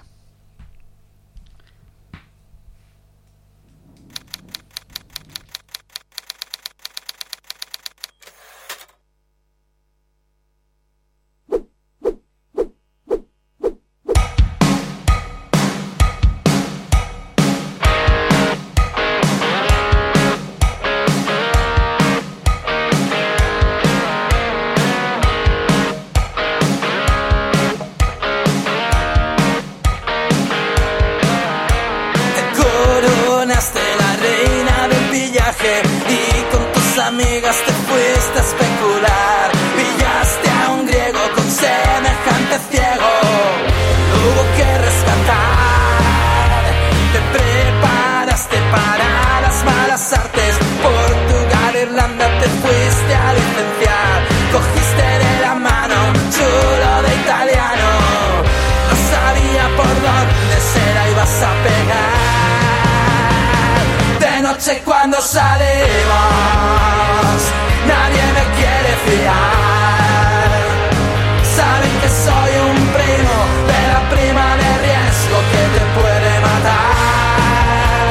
Amigas te fuiste a especular, pillaste a un griego con semejante ciego, hubo que rescatar, te preparaste para las malas artes, Portugal, Irlanda te fuiste a licenciar, cogiste de la mano un chulo de italiano, no sabía por dónde se la ibas a pegar, de noche cuando salimos. Nadie me quiere fiar. Saben que soy un primo de la prima de riesgo que te puede matar.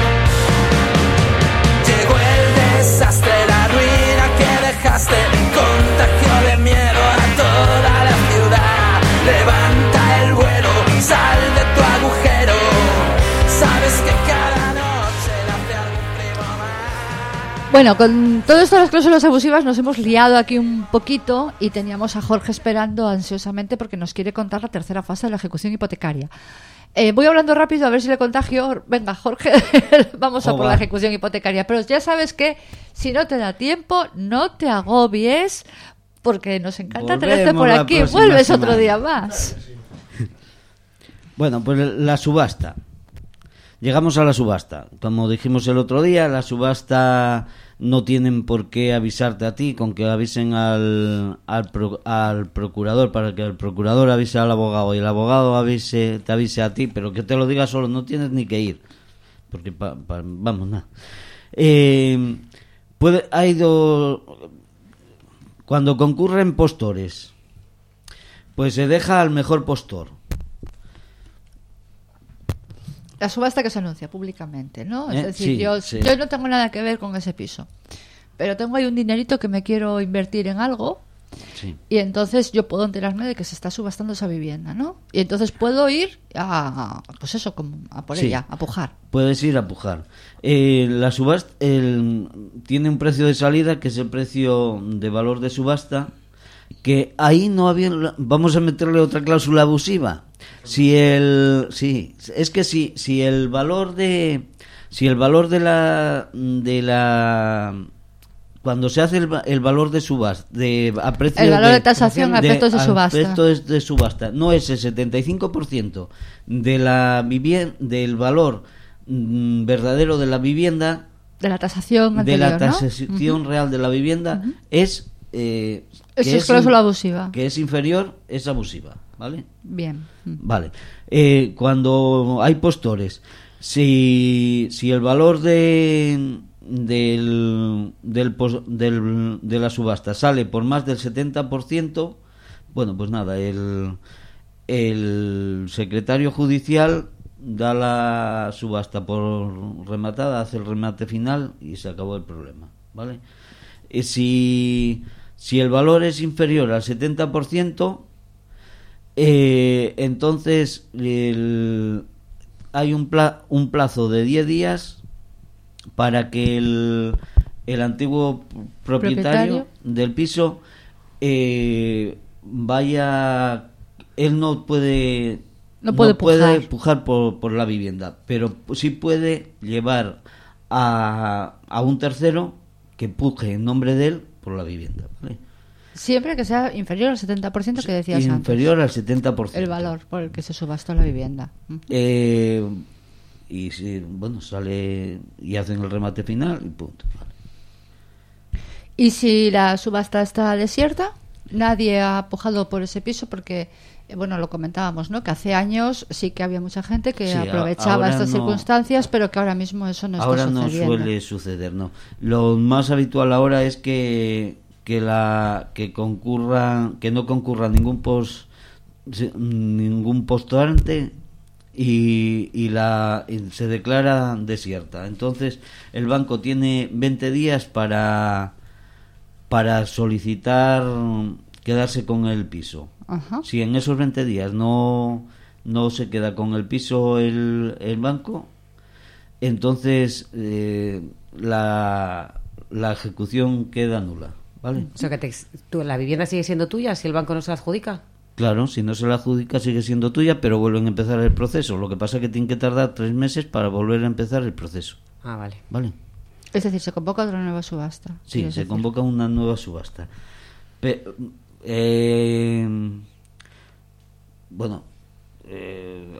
Llegó el desastre, la ruina que dejaste, contagió de miedo a toda la ciudad. Levanta el vuelo, sal de tu agujero. Sabes que cada noche nace algún primo más. Bueno, con todo esto de las cláusulas abusivas nos hemos liado aquí un poquito y teníamos a Jorge esperando ansiosamente porque nos quiere contar la tercera fase de la ejecución hipotecaria. Eh, voy hablando rápido a ver si le contagio. Venga, Jorge, vamos a por la ejecución hipotecaria. Pero ya sabes que si no te da tiempo, no te agobies porque nos encanta Volvemos tenerte por aquí. Vuelves semana. Otro día más. Bueno, pues la subasta. Llegamos a la subasta. Como dijimos el otro día, la subasta no tienen por qué avisarte a ti, con que avisen al, al, pro, al procurador, para que el procurador avise al abogado y el abogado avise, te avise a ti, pero que te lo diga solo, no tienes ni que ir. Porque, pa, pa, vamos, nada. Eh, puede, hay dos... Cuando concurren postores, pues se deja al mejor postor. La subasta que se anuncia públicamente, ¿no? ¿Eh? Es decir, sí, yo, sí. yo no tengo nada que ver con ese piso, pero tengo ahí un dinerito que me quiero invertir en algo, sí. Y entonces yo puedo enterarme de que se está subastando esa vivienda, ¿no? Y entonces puedo ir a, pues eso, como a por sí. ella, a pujar. Puedes ir a pujar. Eh, la subasta el, tiene un precio de salida que es el precio de valor de subasta, que ahí no había... Vamos a meterle otra cláusula abusiva. Si el sí, es que si si el valor de si el valor de la de la cuando se hace el, el valor de subasta de a precio el valor de, de tasación a efectos de, de subasta. Efectos de subasta no es el setenta y cinco por ciento de la vivienda del valor mm, verdadero de la vivienda, de la tasación anterior, de la tasación ¿no? real de la vivienda, uh-huh. es eh, Eso que es cláusula abusiva. Que es inferior, es abusiva, ¿vale? Bien. Vale. Eh, cuando hay postores, si, si el valor de del, del, del de la subasta sale por más del setenta por ciento, bueno, pues nada, el, el secretario judicial da la subasta por rematada, hace el remate final y se acabó el problema, ¿vale? Eh, si Si el valor es inferior al setenta por ciento, eh, entonces el, hay un, pla, un plazo de diez días para que el, el antiguo propietario, ¿propietario? del piso eh, vaya... Él no puede No puede pujar, puede pujar por, por la vivienda, pero sí puede llevar a, a un tercero que puje en nombre de él por la vivienda, ¿vale? Siempre que sea inferior al setenta por ciento que decías inferior antes. Inferior al setenta por ciento. El valor por el que se subastó la vivienda. Eh, y si, bueno, sale y hacen el remate final y punto. Vale. ¿Y si la subasta está desierta? Nadie ha pujado por ese piso porque, eh, bueno, lo comentábamos, ¿no? Que hace años sí que había mucha gente que Sí, aprovechaba estas no, circunstancias, pero que ahora mismo eso no ahora está sucediendo. Ahora no suele suceder, no. Lo más habitual ahora es que que la que concurra que no concurra ningún post ningún postulante y, y la y se declara desierta. Entonces el banco tiene veinte días para para solicitar quedarse con el piso. Ajá. Si en esos veinte días no no se queda con el piso el, el banco, entonces eh, la la ejecución queda nula, ¿vale? O sea que te, tú, la vivienda sigue siendo tuya si el banco no se la adjudica. Claro, si no se la adjudica sigue siendo tuya, pero vuelven a empezar el proceso. Lo que pasa es que tiene que tardar tres meses para volver a empezar el proceso. Ah, vale. Vale. Es decir, se convoca otra nueva subasta. Sí, se decir. convoca una nueva subasta. Pe- eh, bueno, eh,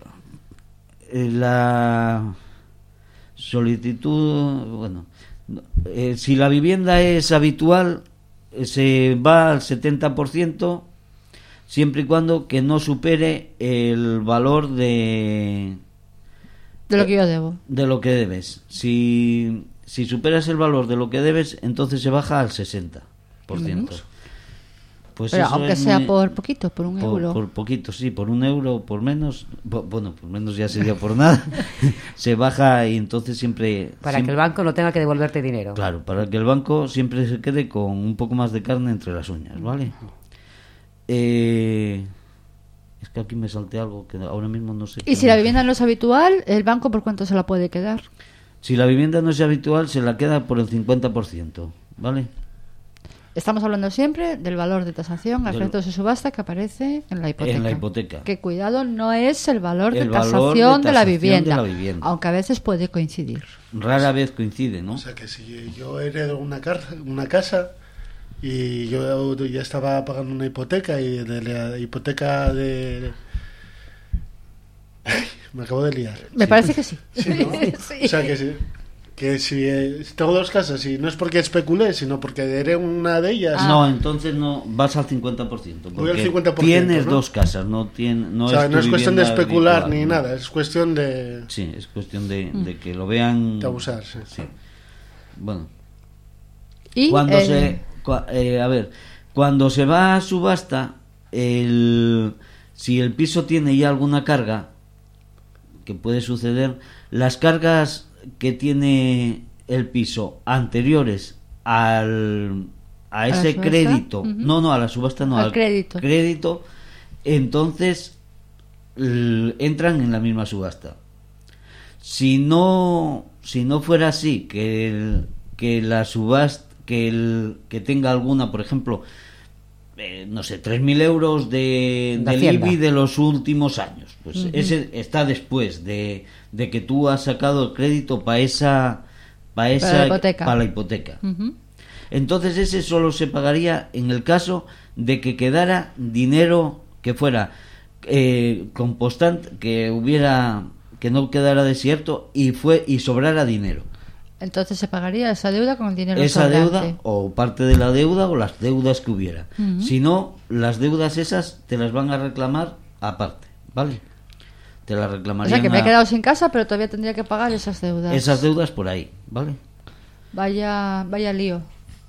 la solicitud, bueno, eh, si la vivienda es habitual, eh, se va al setenta por ciento siempre y cuando que no supere el valor de de lo que yo debo. De lo que debes. Si, si superas el valor de lo que debes, entonces se baja al sesenta por ciento. Pues pero eso aunque es sea muy, por poquito, por un por, euro. Por poquito, sí, por un euro, por menos. Bueno, por menos ya sería por nada. Se baja y entonces siempre... Para siempre, que el banco no tenga que devolverte dinero. Claro, para que el banco siempre se quede con un poco más de carne entre las uñas, ¿vale? Eh, es que aquí me salté algo que ahora mismo no sé. Y si la vivienda no es habitual, ¿el banco por cuánto se la puede quedar? Si la vivienda no es habitual, se la queda por el cincuenta por ciento, ¿vale? Estamos hablando siempre del valor de tasación a Del... efectos de subasta que aparece en la hipoteca. En la hipoteca. Que cuidado, no es el valor, el de, tasación valor de tasación de la vivienda, de la vivienda, aunque a veces puede coincidir. Rara vez coincide, ¿no? O sea que si yo heredo una, car- una casa y yo ya estaba pagando una hipoteca y de la hipoteca de... Me acabo de liar. Me sí. parece que sí. Sí, ¿no? Sí. O sea que si, que si eh, tengo dos casas y no es porque especulé, sino porque heredé una de ellas. Ah. No, entonces no vas al cincuenta por ciento. Voy al cincuenta por ciento, tienes ¿no? dos casas, no, tiene, no o sea, es, no es cuestión de especular habitual, ni ¿no? nada, es cuestión de... Sí, es cuestión de, de que lo vean... De abusar, sí. sí. Bueno. Y cuando el... se... Cua, eh, a ver, cuando se va a subasta, el, si el piso tiene ya alguna carga, que puede suceder, las cargas que tiene el piso anteriores al a ese crédito, uh-huh. no, no, a la subasta no, al, al crédito. crédito, entonces l- entran en la misma subasta. Si no, si no fuera así, que el, que la subasta, que el que tenga alguna, por ejemplo, eh, no sé, tres mil euros de, de del I B I de los últimos años, pues uh-huh. ese está después de, de que tú has sacado el crédito para esa para esa para la hipoteca, para la hipoteca. Uh-huh. Entonces ese solo se pagaría en el caso de que quedara dinero que fuera eh, compostante, que hubiera, que no quedara desierto y fue y sobrara dinero. Entonces se pagaría esa deuda con el dinero esa sobrante. deuda o parte de la deuda o las deudas que hubiera. Uh-huh. Si no, las deudas esas te las van a reclamar aparte, ¿vale? Te las reclamarían. O sea que me a... he quedado sin casa, pero todavía tendría que pagar esas deudas. Esas deudas por ahí, ¿vale? Vaya, vaya lío.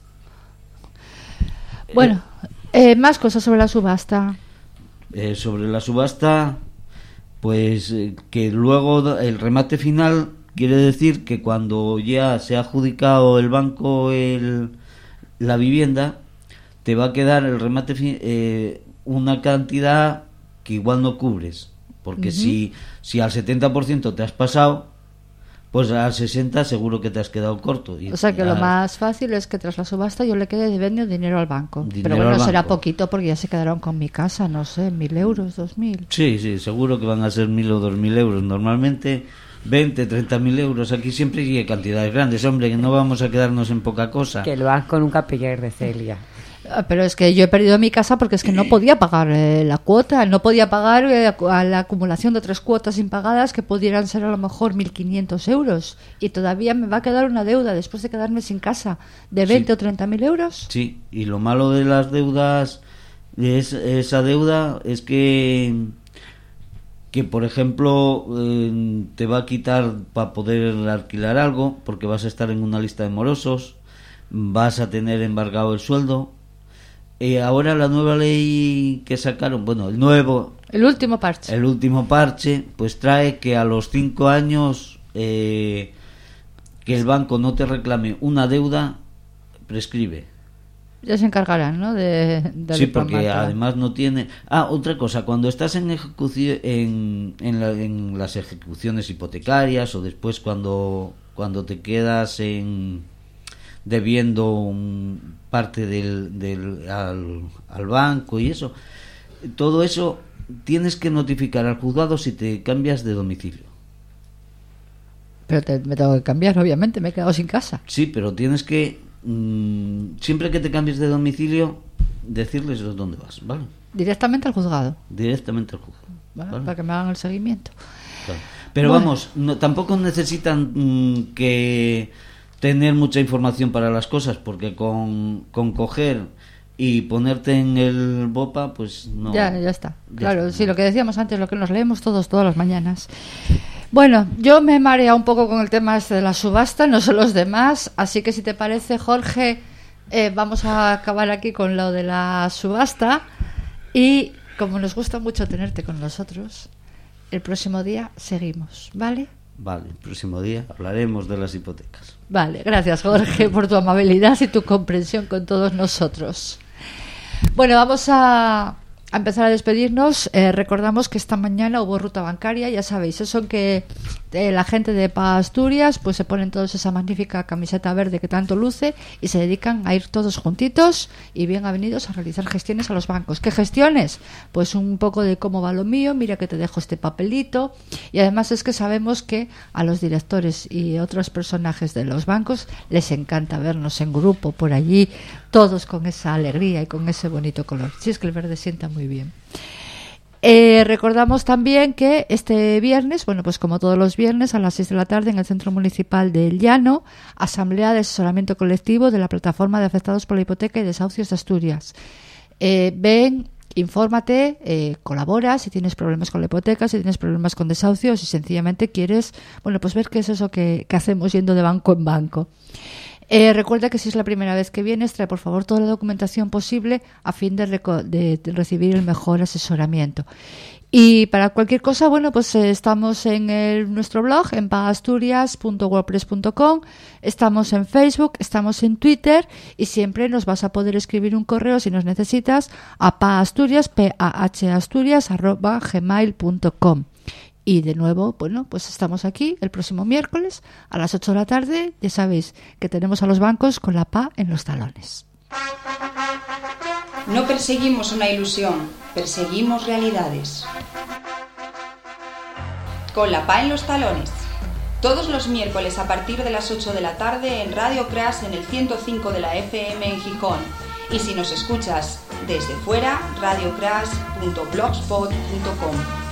Bueno, eh, más cosas sobre la subasta. Eh, sobre la subasta, pues eh, que luego el remate final quiere decir que cuando ya se ha adjudicado el banco el, la vivienda, te va a quedar el remate fi- eh, una cantidad que igual no cubres. Porque uh-huh. si, si al setenta por ciento te has pasado, pues al sesenta seguro que te has quedado corto. Y o sea que ya... lo más fácil es que tras la subasta yo le quede debiendo dinero al banco. Dinero Pero bueno, al será banco. poquito porque ya se quedaron con mi casa, no sé, mil euros, dos mil. Sí, sí, seguro que van a ser mil o dos mil euros. Normalmente veinte, treinta mil euros. Aquí siempre hay cantidades grandes. Hombre, que no vamos a quedarnos en poca cosa. Que lo banco nunca pillar de Celia. Pero es que yo he perdido mi casa porque es que no podía pagar eh, la cuota, no podía pagar eh, a la acumulación de tres cuotas impagadas que pudieran ser a lo mejor mil quinientos euros y todavía me va a quedar una deuda después de quedarme sin casa de veinte Sí. o treinta mil euros. Sí, y lo malo de las deudas, es, esa deuda es que, que por ejemplo, eh, te va a quitar para poder alquilar algo, porque vas a estar en una lista de morosos, vas a tener embargado el sueldo. Eh, ahora la nueva ley que sacaron, bueno, el nuevo, El último parche. el último parche, pues trae que a los cinco años eh, que el banco no te reclame una deuda, prescribe. Ya se encargarán, ¿no? De, de Sí, porque reformar todo. además no tiene... Ah, otra cosa, cuando estás en ejecución, en, en, la- en las ejecuciones hipotecarias o después cuando, cuando te quedas en debiendo un- parte del, del al, al banco y eso, todo eso tienes que notificar al juzgado si te cambias de domicilio. Pero te- me tengo que cambiar, obviamente, me he quedado sin casa. Sí, pero tienes que mm, siempre que te cambies de domicilio decirles dónde vas, ¿vale? Directamente al juzgado, Directamente al juzgado. ¿vale? ¿vale? Para que me hagan el seguimiento. Claro. Pero Bueno. vamos, no, tampoco necesitan mm, que tener mucha información para las cosas, porque con, con coger y ponerte en el BOPA, pues no. Ya, ya está. Ya Claro, está. sí, lo que decíamos antes, lo que nos leemos todos, todas las mañanas. Bueno, yo me he mareado un poco con el tema este de la subasta, no son los demás, así que si te parece, Jorge, eh, vamos a acabar aquí con lo de la subasta y como nos gusta mucho tenerte con nosotros, el próximo día seguimos, ¿vale? Vale, el próximo día hablaremos de las hipotecas. Vale, gracias Jorge por tu amabilidad y tu comprensión con todos nosotros. Bueno, vamos a, a empezar a despedirnos. Eh, recordamos que esta mañana hubo ruta bancaria, ya sabéis, eso que eh, la gente de Pa Asturias pues se ponen todos esa magnífica camiseta verde que tanto luce y se dedican a ir todos juntitos y bien avenidos a realizar gestiones a los bancos. ¿Qué gestiones? Pues un poco de cómo va lo mío, mira que te dejo este papelito y además es que sabemos que a los directores y otros personajes de los bancos les encanta vernos en grupo por allí, todos con esa alegría y con ese bonito color. Si es que el verde sienta muy bien. Eh, recordamos también que este viernes, bueno, pues como todos los viernes a las seis de la tarde en el Centro Municipal del Llano, asamblea de asesoramiento colectivo de la Plataforma de Afectados por la Hipoteca y Desahucios de Asturias. Eh, ven, infórmate, eh, colabora si tienes problemas con la hipoteca, si tienes problemas con desahucios, si sencillamente quieres, bueno, pues ver qué es eso que, que hacemos yendo de banco en banco. Eh, recuerda que si es la primera vez que vienes, trae por favor toda la documentación posible a fin de, reco- de- de recibir el mejor asesoramiento. Y para cualquier cosa, bueno, pues eh, estamos en el- nuestro blog, en paasturias punto wordpress punto com, estamos en Facebook, estamos en Twitter y siempre nos vas a poder escribir un correo si nos necesitas a paasturias, p a h asturias, arroba gmail punto com. Y de nuevo, bueno, pues estamos aquí el próximo miércoles a las ocho de la tarde. Ya sabéis que tenemos a los bancos con la P A en los talones. No perseguimos una ilusión, perseguimos realidades. Con la P A en los talones. Todos los miércoles a partir de las ocho de la tarde en Radio Crash en el ciento cinco de la F M en Gijón. Y si nos escuchas desde fuera, radiocrash punto blogspot punto com.